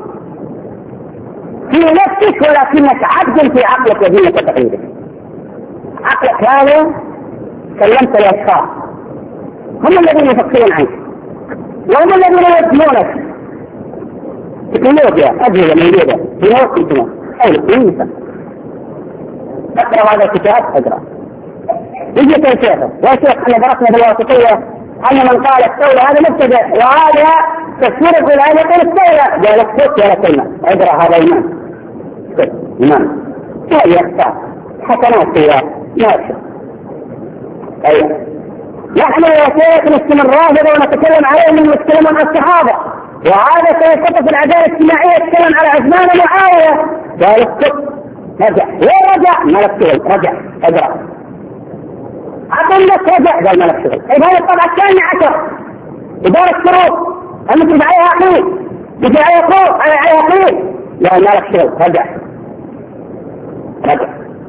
في نفسك ولكنك عبد في عقلك ودينك وتقليدك. عقلك هذا سلمت لأشخاص هم الذين يفكرون عنك وهم الذين يوجهونك. تكنولوجيا أجهزة موجودة في موقعنا أي كنيسة. اقرأ هذا الكتاب اقرأ. يجي شيخه يا شيخ احنا درسنا في الواسطية أن من قال استولى هذا مبتدع وهذا تفسير القرآن يقول استولى، قال اسكت يا كلمة اقرأ هذا إيمان. اسكت إيمان لا يخفى حسنات فيها ماشي. أيوة نحن يا شيخ نستمر رافضة ونتكلم عليهم ونتكلم عن الصحابة، وهذا سيخطط العدالة الاجتماعية يتكلم على عثمان ومعاوية. قال اسكت رجع ورجع ملك شغل رجع اقرأ عطل لك رجع قال ملك شغل. طيب هذا الطبعة الثانية عشر إدارة شروط المسلم عليها عقيد يجي عليها قول عليها عقيد قال ملك شغل رجع رجع.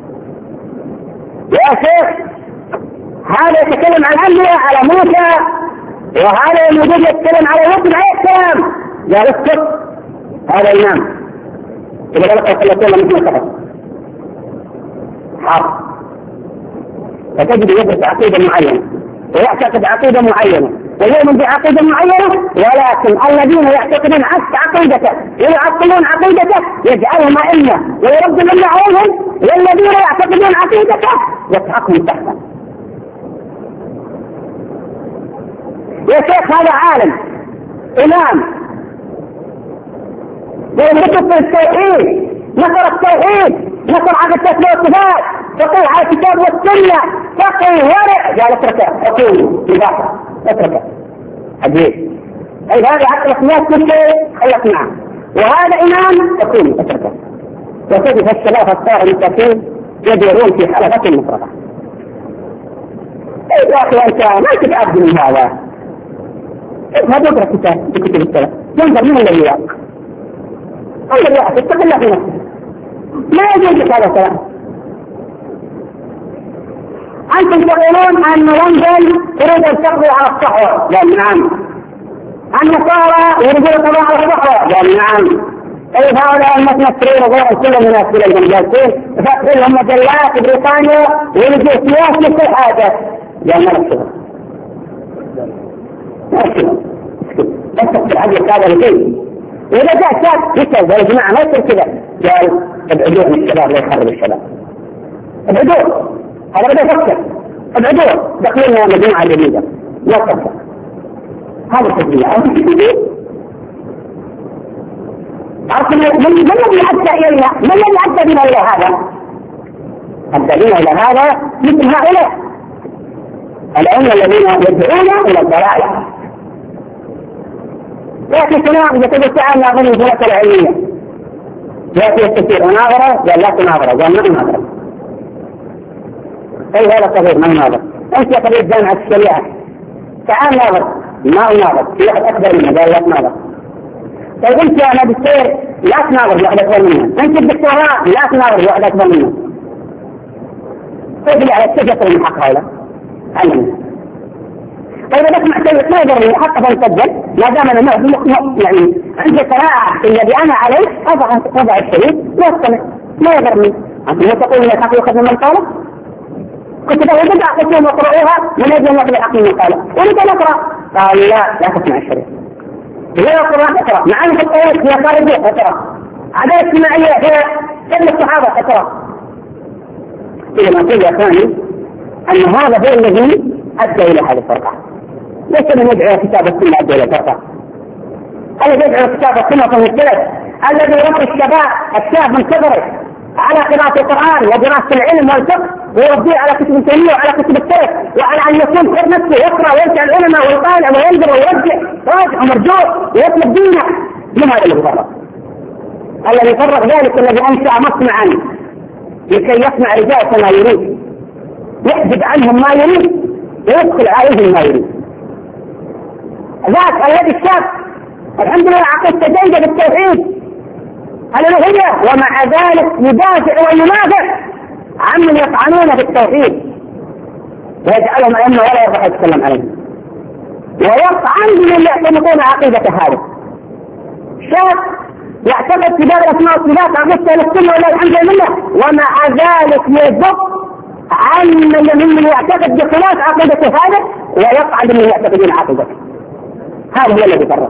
يا شيخ هذا يتكلم عن الأنبياء على موسى وهذا الموجود يتكلم على يوسف عليه السلام قال اسكت هذا إمام. إذا قال صلى الله عليه وسلم مثل حق فتجد يدرس عقيدة معينة ويعتقد عقيدة معينة ويؤمن بعقيدة معينة، ولكن الذين يعتقدون عكس عقيدته ويعطلون عقيدته يجعلهم أئمة ويرد من عليهم، والذين يعتقدون عقيدته يسحقهم تحته. يا شيخ هذا عالم إمام ويملك في التوحيد نصر التوحيد نصر عقيدة الصفات فقه على الكتاب والسنة فقه ورع قال اتركه حكومي إضافة اتركه عجيب. أي هذا عقل الناس كل شيء خلق معه، وهذا إمام حكومي اتركه. وتجد الشباب الصار المتقين يدورون في حلقة مفرطة. أي يا أخي أنت ما تتعبد من هذا، ما تقرأ كتاب بكتب السلف ينظر من الذي يقرأ انظر يا أخي اتق الله في نفسك ما يجوز لك هذا الكلام. أنتم تقولون أن لندن تريد أن تقضي على الصحوة قال نعم، النصارى يريدون القضاء على الصحوة قال نعم. أي هؤلاء المتنصرين غير كل الناس في الجالسين فتح لهم مجلات بريطانيا ويريدوا سياسة كل حاجة قال ما نفسه بس تفكر عدل هذا الشيء. وإذا جاء شاب يسأل يا جماعة ما يصير كذا قال ابعدوه من الشباب لا يخرب الشباب ابعدوه هذا بدأ يفكر ابعدوه دخلنا مجموعة جديدة لا تفكر هذا التجميع أو تجميع عرفنا من الذي أدى إلينا من الذي أدى بنا إلى هذا أدى بنا إلى هذا مثل هؤلاء الأئمة الذين يدعون إلى الضلالة. يأتي تناقض يقول تعالى ناظر الفرق العلمية، يأتي يستشير مناظرة قال لا تناظرة، قال ما مناظرة. أي هذا قضية ما مناظرة. أنت يا قضية جامعة الشريعة تعال ناظر، ما أناظر، في واحد أكبر منه قال لا تناظر. طيب أنت يا ماجستير لا تناظر واحد أكبر منه، أنت الدكتوراه لا تناظر واحد أكبر منه. طيب على التجسر من حق هؤلاء علمنا. طيب إذا اسمع شيء تقدر من حق فنسجل ما دام أنا يعني عندي قناعة في الذي أنا عليه أضع أضع الشريط واستمع ما يضرني. أنتم تقولون أن الحق يؤخذ من قاله؟ كنت له بدع قسم وقرأوها من أجل أن يأخذ الحق من قاله، ولك نقرأ قال لا لا تسمع الشريط. هي القرآن تقرأ، مع أن الطوائف هي خارجية تقرأ، عدالة اجتماعية هي كل الصحابة تقرأ. إذا ما قيل يا أخواني أن هذا هو الذي أدى إلى هذه الفرقة. ليس من يدعو كتاب السنة أدى إلى الفرقة. الذي يدعو كتاب السنة فهو السلف الذي يربي الشباب الشاب من صغره على قراءة القرآن ودراسة العلم والفقه، ويربيه على كتب التنمية وعلى كتب السلف، وعلى أن يكون حر نفسه يقرأ ويرجع العلماء ويطالع وينظر ويرجع راجع ومرجوع ويطلب دينه. من هذا الذي فرق؟ الذي فرق ذلك الذي أنشأ مصنعا لكي يصنع رجال ما يريد، يحجب عنهم ما يريد ويدخل عليهم ما يريد. ذاك الذي الشاب الحمد لله عقيدته جيدة بالتوحيد الألوهية، ومع ذلك يدافع وينافع عمن يطعنون بالتوحيد ويجعلهم أئمة ولا يرضى يتكلم عليهم، ويطعن بمن يعتنقون عقيدة هذا. شاب يعتقد في باب الأسماء والصفات عقيدة السنة ولا الحمد لله، ومع ذلك يضب عن من يعتقد بخلاف عقيدة هذا ويطعن بمن يعتقدون عقيدته. هذا هو الذي فرق.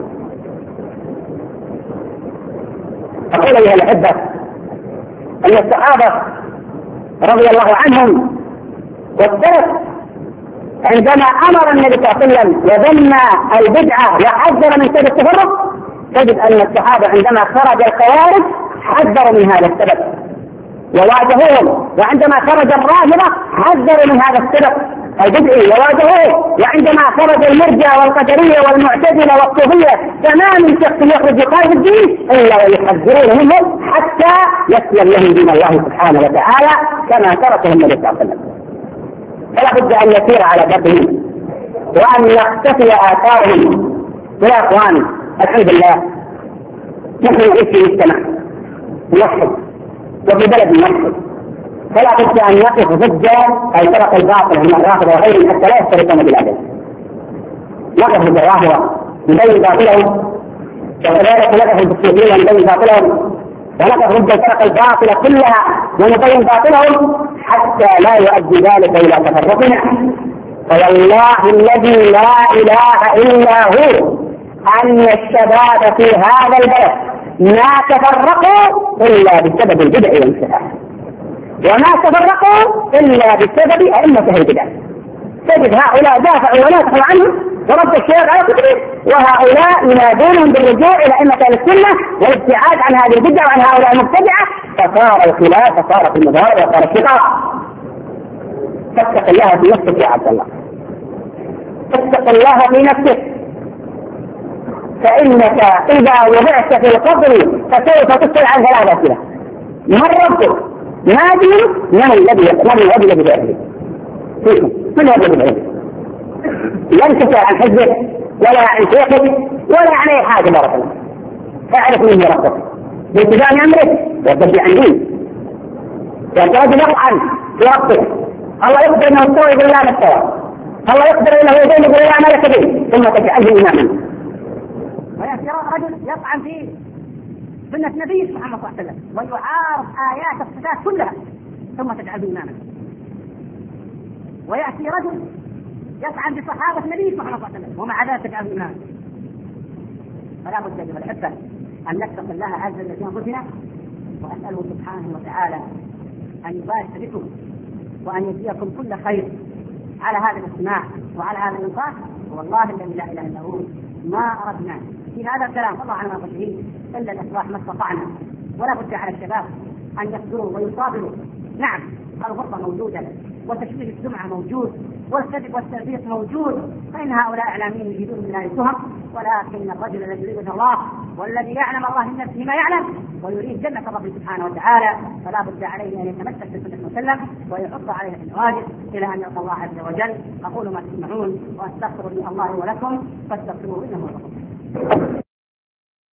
أقول أيها الأحبة أن الصحابة رضي الله عنهم والسلف عندما أمر النبي صلى الله عليه وسلم وذم البدعة وحذر من سبب التفرق، تجد أن الصحابة عندما خرج الخوارج حذروا من هذا السبب وواجهوهم، وعندما خرج الرافضة حذروا من هذا السبب البدعي وواجهوه، وعندما خرج المرجئة والقدرية والمعتزلة والصوفية تمام شخص يخرج يخالف الدين إلا ويحذرون منه حتى يسلم لهم دين الله سبحانه وتعالى كما تركه النبي صلى الله عليه وسلم. فلا بد أن يسير على دربهم وأن يقتفي آثارهم. يا أخواني الحمد لله نحن نعيش في مجتمع موحد وفي بلد موحد، فلا بد أن يقف ضد الفرق الباطلة من الرافضة وغيرهم حتى لا يشتركون بالعدل. نقف ضد الرافضة نبين باطلهم، وكذلك نقف ضد الصوفية نبين باطلهم، ونقف ضد الفرق الباطلة كلها ونبين باطلهم حتى لا يؤدي ذلك إلى تفرقنا. فوالله الذي لا إله إلا هو أن الشباب في هذا البلد ما تفرقوا إلا بسبب البدع والانفتاح، وما تفرقوا إلا بسبب أئمة البدع. تجد هؤلاء دافعوا ونافعوا عنهم ورد الشباب على كتبه، وهؤلاء ينادونهم بالرجوع إلى أئمة السنة والابتعاد عن هذه البدع وعن هؤلاء المبتدعة، فصار الخلاف فصارت المضاربة وصار الشقاق. فاتق الله في نفسك يا عبد الله، اتق الله في نفسك، فإنك إذا وضعت في القبر فسوف تسأل عن ثلاث أسئلة: من ربك؟ ما دينك؟ من الذي من الذي بأهله؟ فيكم من الذي بأهله؟ لن تسأل عن حزبك ولا عن شيخك ولا عن أي حاجة بارك الله. اعرف من ربك باتباع أمرك واتبع عن دينك. وترد يطعن في ربك، الله يقدر أنه يستوي بالله ما استوى، الله يقدر أنه يزيد بالله ما لك به، ثم تجعله إماما. ويأتي رجل يطعن في سنة نبي محمد صلى الله عليه وسلم ويعارض آيات الصفات كلها ثم تجعله إماما. ويأتي رجل يطعن بصحابة النبي محمد صلى الله عليه وسلم ومع ذلك تجعله إماما. فلا بد أيها الأحبة أن نتقي الله عز وجل في أنفسنا، وأسأله سبحانه وتعالى أن يبارك بكم وأن يجزيكم كل خير على هذا الاستماع وعلى هذا الإنصاف. والله الذي لا إله إلا هو ما أردنا في هذا الكلام الله على ما قلته إلا الإصلاح ما استطعنا، ولا بد على الشباب أن يصبروا ويصابروا. نعم الغربة موجودة وتشويه السمعة موجود، والكذب والتلبيس موجود، فإن هؤلاء إعلاميين يجدون من الله التهم، ولكن الرجل الذي يريد الله والذي يعلم الله من نفسه ما يعلم ويريد جنة ربه سبحانه وتعالى فلا بد عليه أن يتمسك بسنة وسلم ويحط عليها في النواجذ إلى أن يلقى الله عز وجل. أقول ما تسمعون وأستغفر الله ولكم فاستغفروه إنه هو الغفور.